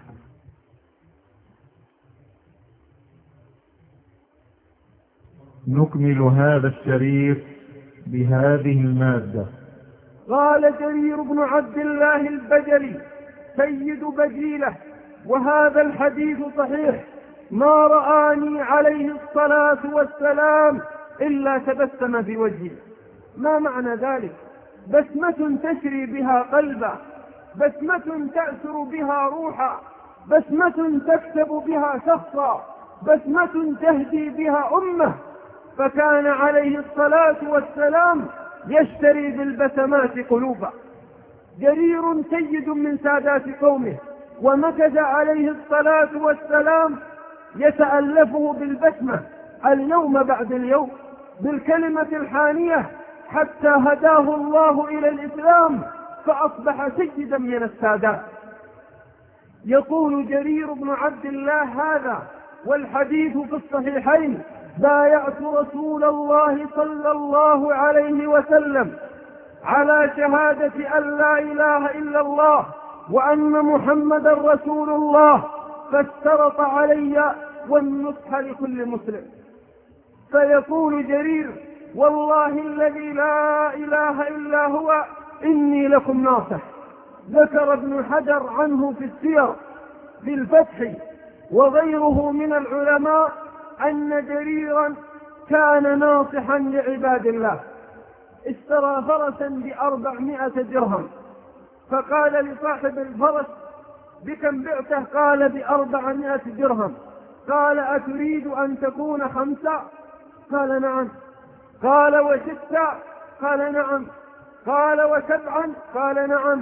نكمل هذا الشريف بهذه المادة. قال جرير بن عبد الله البجلي سيد بجيلة: وهذا الحديث صحيح، ما رآني عليه الصلاة والسلام إلا تبسم في وجهه. ما معنى ذلك؟ بسمة تشري بها قلبا، بسمة تأثر بها روحا، بسمة تكسب بها شخصا، بسمة تهدي بها أمة. فكان عليه الصلاة والسلام يشتري بالبسمات قلوبا. جرير سيد من سادات قومه، ومكث عليه الصلاة والسلام يتألفه بالبسمة اليوم بعد اليوم بالكلمة الحانية، حتى هداه الله إلى الإسلام فأصبح سيدا من السادات. يقول جرير بن عبد الله هذا والحديث في الصحيحين: بايعت رسول الله صلى الله عليه وسلم على شهادة أن لا إله إلا الله وأن محمدا رسول الله، فاشترط علي والنصح لكل مسلم. فيقول جرير: والله الذي لا إله إلا هو إني لكم ناصح. ذكر ابن حجر عنه في السير بالفتح وغيره من العلماء أن جريرا كان ناصحا لعباد الله. اشترى فرسا بأربعمائة درهم، فقال لصاحب الفرس: بكم بعته؟ قال: بأربعمائة درهم. قال: أتريد أن تكون خمسة؟ قال: نعم. قال: وستة؟ قال: نعم. قال: وسبعا؟ قال: نعم.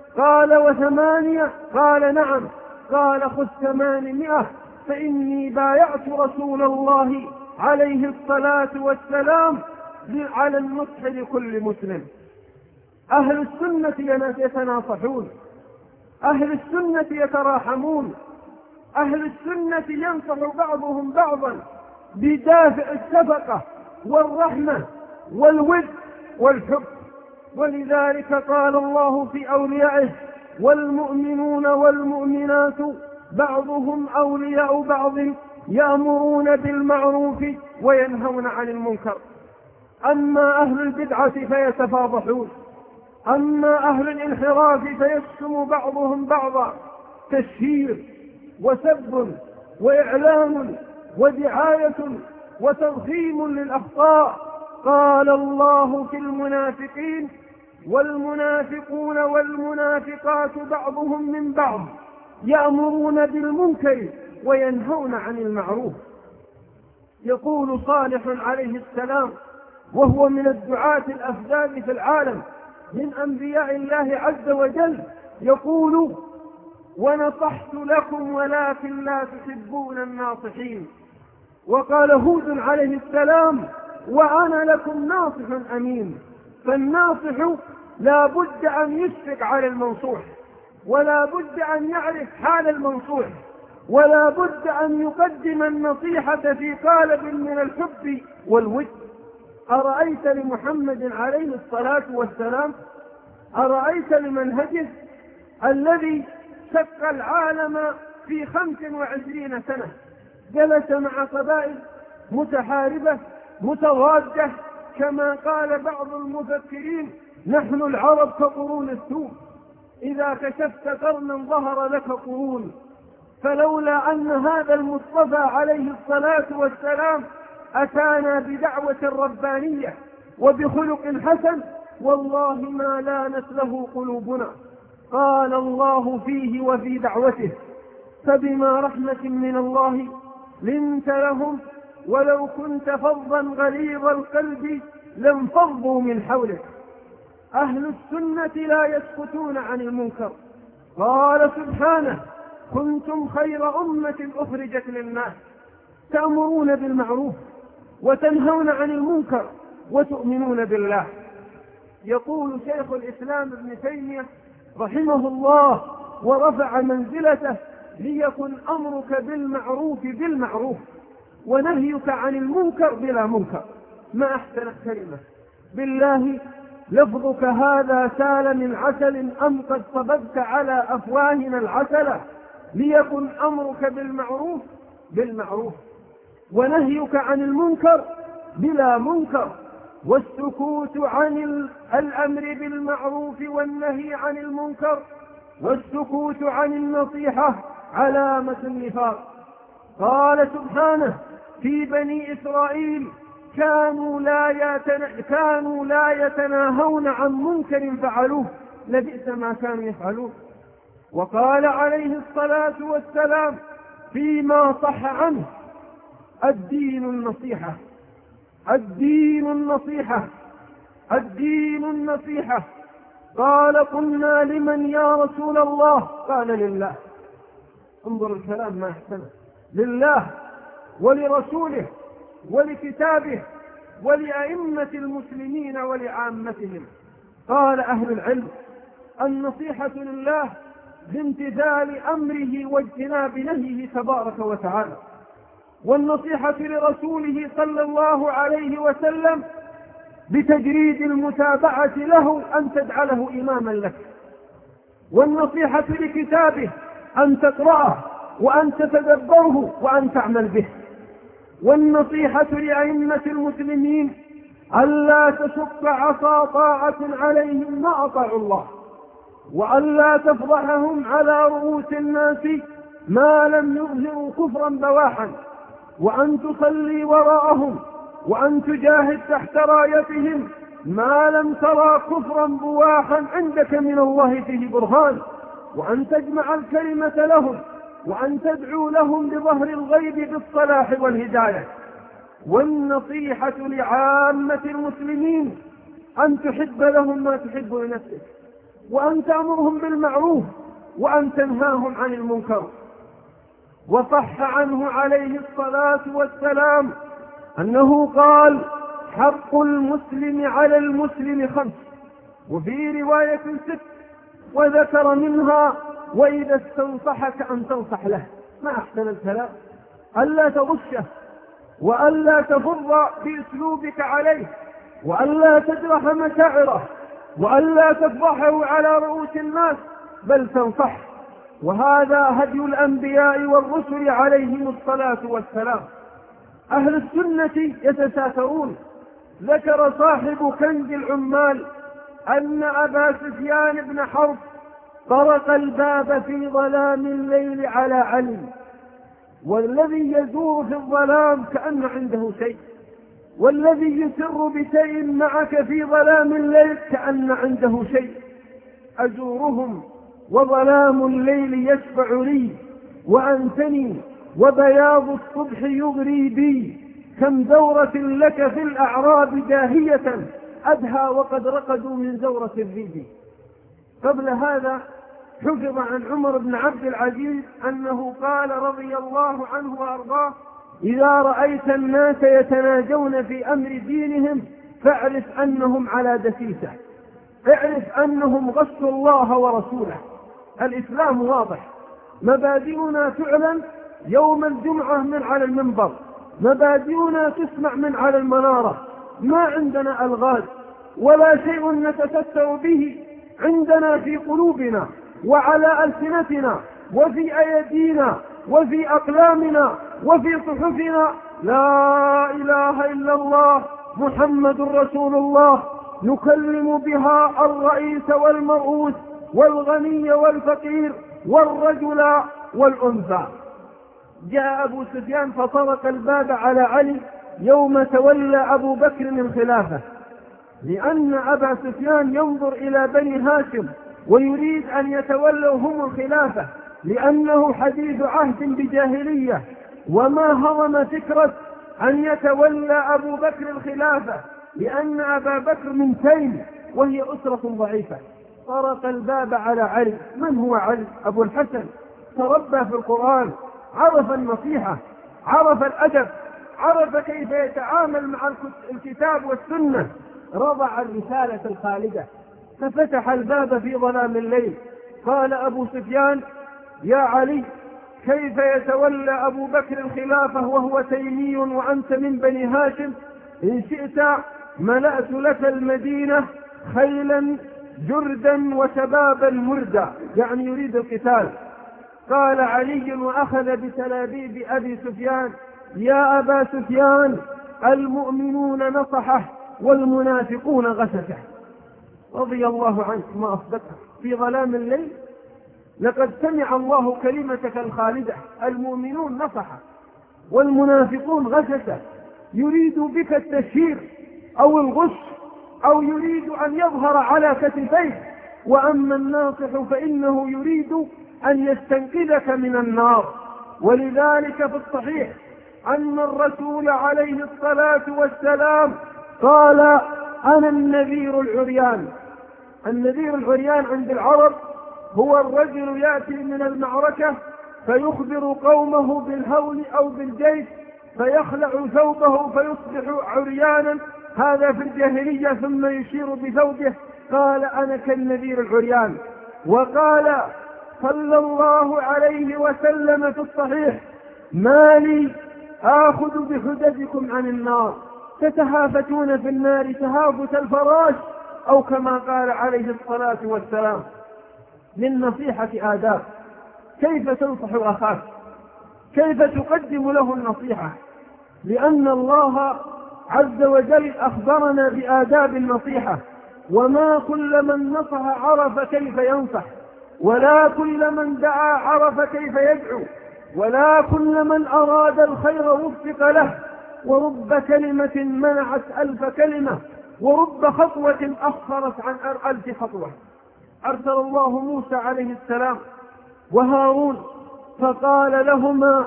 قال وثمانية؟ قال نعم. قال خذ ثمانمائة، فإني بايعت رسول الله عليه الصلاة والسلام على النصح لكل مسلم. أهل السنة يتناصحون، أهل السنة يتراحمون، أهل السنة ينصح بعضهم بعضا بدافع الشفقة والرحمة والود والحب. ولذلك قال الله في أوليائه: والمؤمنون والمؤمنات بعضهم أولياء بعض يأمرون بالمعروف وينهون عن المنكر. أما أهل البدعة فيتفاضحون، أما أهل الانحراف فيشتم بعضهم بعضا تشهير وسب وإعلام ودعاية وتضخيم للأخطاء. قال الله في المنافقين: والمنافقون والمنافقات بعضهم من بعض يأمرون بالمنكر وينهون عن المعروف. يقول صالح عليه السلام وهو من الدعاة الأفذاذ في العالم من أنبياء الله عز وجل، يقول: ونصحت لكم ولكن لا تحبون الناصحين. وقال هود عليه السلام: وأنا لكم ناصح أمين. فالناصح لا بد أن يشفق على المنصوح، ولا بد أن يعرف حال المنصوح، ولا بد أن يقدم النصيحة في قالب من الحب والود. أرأيت لمحمد عليه الصلاة والسلام، أرأيت لمنهجه الذي شق العالم في خمس وعشرين سنة، جلس مع قبائل متحاربة متضادة، كما قال بعض المفكرين: نحن العرب كقرون السوق، إذا كشفت قرنا ظهر لك قرون. فلولا أن هذا المصطفى عليه الصلاة والسلام أتانا بدعوة ربانية وبخلق حسن، والله ما لانت له قلوبنا. قال الله فيه وفي دعوته: فبما رحمة من الله لنت لهم ولو كنت فظا غليظ القلب لانفضوا من حولك. أهل السنة لا يسكتون عن المنكر. قال سبحانه: كنتم خير أمة أخرجت للناس تأمرون بالمعروف وتنهون عن المنكر وتؤمنون بالله. يقول شيخ الإسلام ابن تيمية رحمه الله ورفع منزلته: ليكن أمرك بالمعروف بالمعروف ونهيك عن المنكر بلا منكر. ما أحسن الكلمة. بالله لفظك هذا سال من عسل أم قد صببت على أفواهنا العسل. ليكن أمرك بالمعروف بالمعروف ونهيك عن المنكر بلا منكر. والسكوت عن الأمر بالمعروف والنهي عن المنكر والسكوت عن النصيحة علامة النفاق. قال سبحانه: في بني إسرائيل كانوا لا, يتنا... كانوا لا يتناهون عن منكر فعلوه لبئس ما كانوا يفعلون. وقال عليه الصلاة والسلام فيما صح عنه: الدين النصيحة، الدين النصيحة، الدين النصيحة. قال: قلنا لمن يا رسول الله؟ قال: لله. انظر الكلام ما أحسنه. لله ولرسوله ولكتابه ولأئمة المسلمين ولعامتهم. قال أهل العلم: النصيحة لله بامتثال أمره واجتناب نهيه تبارك وتعالى، والنصيحة لرسوله صلى الله عليه وسلم بتجريد المتابعة له أن تجعله إماما لك، والنصيحة لكتابه أن تقرأه وأن تتدبره وأن تعمل به، والنصيحة لأئمة المسلمين ألا تشق عصا طاعة عليهم ما أطاعوا الله، وألا تفضحهم على رؤوس الناس ما لم يظهروا كفرا بواحا، وأن تصلي وراءهم وأن تجاهد تحت رايتهم ما لم ترى كفرا بواحا عندك من الله فيه برهان، وأن تجمع الكلمة لهم وأن تدعو لهم بظهر الغيب بالصلاح والهداية. والنصيحة لعامة المسلمين أن تحب لهم ما تحب لنفسك، وأن تأمرهم بالمعروف وأن تنهاهم عن المنكر. وصح عنه عليه الصلاة والسلام أنه قال: حق المسلم على المسلم خمس، وفي رواية ست، وذكر منها: وإذا استنصحك أن تنصح له. ما أحسن الكلام، ألا تغشه، وألا تفر بأسلوبك عليه، وألا تجرح مشاعره، وألا تفضحه على رؤوس الناس، بل تنصح. وهذا هدي الأنبياء والرسل عليهم الصلاة والسلام. أهل السنة يتساءلون. ذكر صاحب كنز العمال أن أبا سفيان بن حرب طرق الباب في ظلام الليل على علي، والذي يزور في الظلام كأن عنده شيء، والذي يسر بشيء معك في ظلام الليل كأن عنده شيء. أزورهم وظلام الليل يشفع لي، وأنتني وبياض الصبح يغري بي، كم دورة لك في الأعراب داهية أدهى وقد رقدوا من زورة الريب. قبل هذا حفظ عن عمر بن عبد العزيز أنه قال رضي الله عنه وأرضاه: إذا رأيت الناس يتناجون في أمر دينهم فاعرف أنهم على دسيسة، اعرف أنهم غشوا الله ورسوله. الإسلام واضح، مبادئنا تعلن يوم الجمعة من على المنبر، مبادئنا تسمع من على المنارة. ما عندنا ألغاز ولا شيء نتستر به، عندنا في قلوبنا وعلى ألسنتنا وفي أيدينا وفي أقلامنا وفي صحفنا لا إله إلا الله محمد رسول الله، نكلم بها الرئيس والمرؤوس والغني والفقير والرجل والأنثى. جاء أبو سفيان فطرق الباب على علي يوم تولى أبو بكر الخلافة، لأن أبا سفيان ينظر إلى بني هاشم ويريد أن يتولوا هم الخلافة، لأنه حديث عهد بجاهلية، وما هرم فكرة أن يتولى أبو بكر الخلافة، لأن أبا بكر من تيم وهي أسرة ضعيفة. طرق الباب على علي. من هو علي؟ أبو الحسن، تربى في القرآن، عرف النصيحة، عرف الأدب، عرف كيف يتعامل مع الكتاب والسنة، رضع الرسالة الخالدة. ففتح الباب في ظلام الليل. قال أبو سفيان: يا علي، كيف يتولى أبو بكر الخلافة وهو تيمي وأنت من بني هاشم؟ إن شئت ملأت لك المدينة خيلا جردا وشبابا مردا، يعني يريد القتال. قال علي وأخذ بتلابيب أبي سفيان: يا أبا سفيان، المؤمنون نصحه والمنافقون غششه. رضي الله عنك. ما أصدقه في ظلام الليل. لقد سمع الله كلمتك الخالدة: المؤمنون نصحه والمنافقون غششه. يريد بك التشهير أو الغش، أو يريد أن يظهر على كتفيه. وأما الناصح فإنه يريد أن يستنقذك من النار. ولذلك في الصحيح أن الرسول عليه الصلاة والسلام قال: أنا النذير العريان. النذير العريان عند العرب هو الرجل يأتي من المعركة فيخبر قومه بالهول أو بالجيش فيخلع ثوبه فيصبح عريانا، هذا في الجاهلية، ثم يشير بثوبه. قال: أنا كالنذير العريان. وقال صلى الله عليه وسلم في الصحيح: ما لي آخذ بحدثكم عن النار، تتهافتون في النار تهافت الفراش، أو كما قال عليه الصلاة والسلام. للنصيحة آداب. كيف تنصح أخاك؟ كيف تقدم له النصيحة؟ لأن الله عز وجل أخبرنا بآداب النصيحة. وما كل من نصح عرف كيف ينصح، ولا كل من دعا عرف كيف يدعو، ولا كل من أراد الخير وفق له. ورب كلمة منعت ألف كلمة، ورب خطوة أخرت عن ألف خطوة. أرسل الله موسى عليه السلام وهارون فقال لهما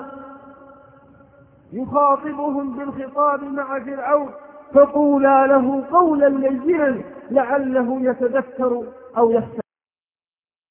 يخاطبهم بالخطاب مع فرعون: فقولا له قولا لينا لعله يتذكر أو يخشى.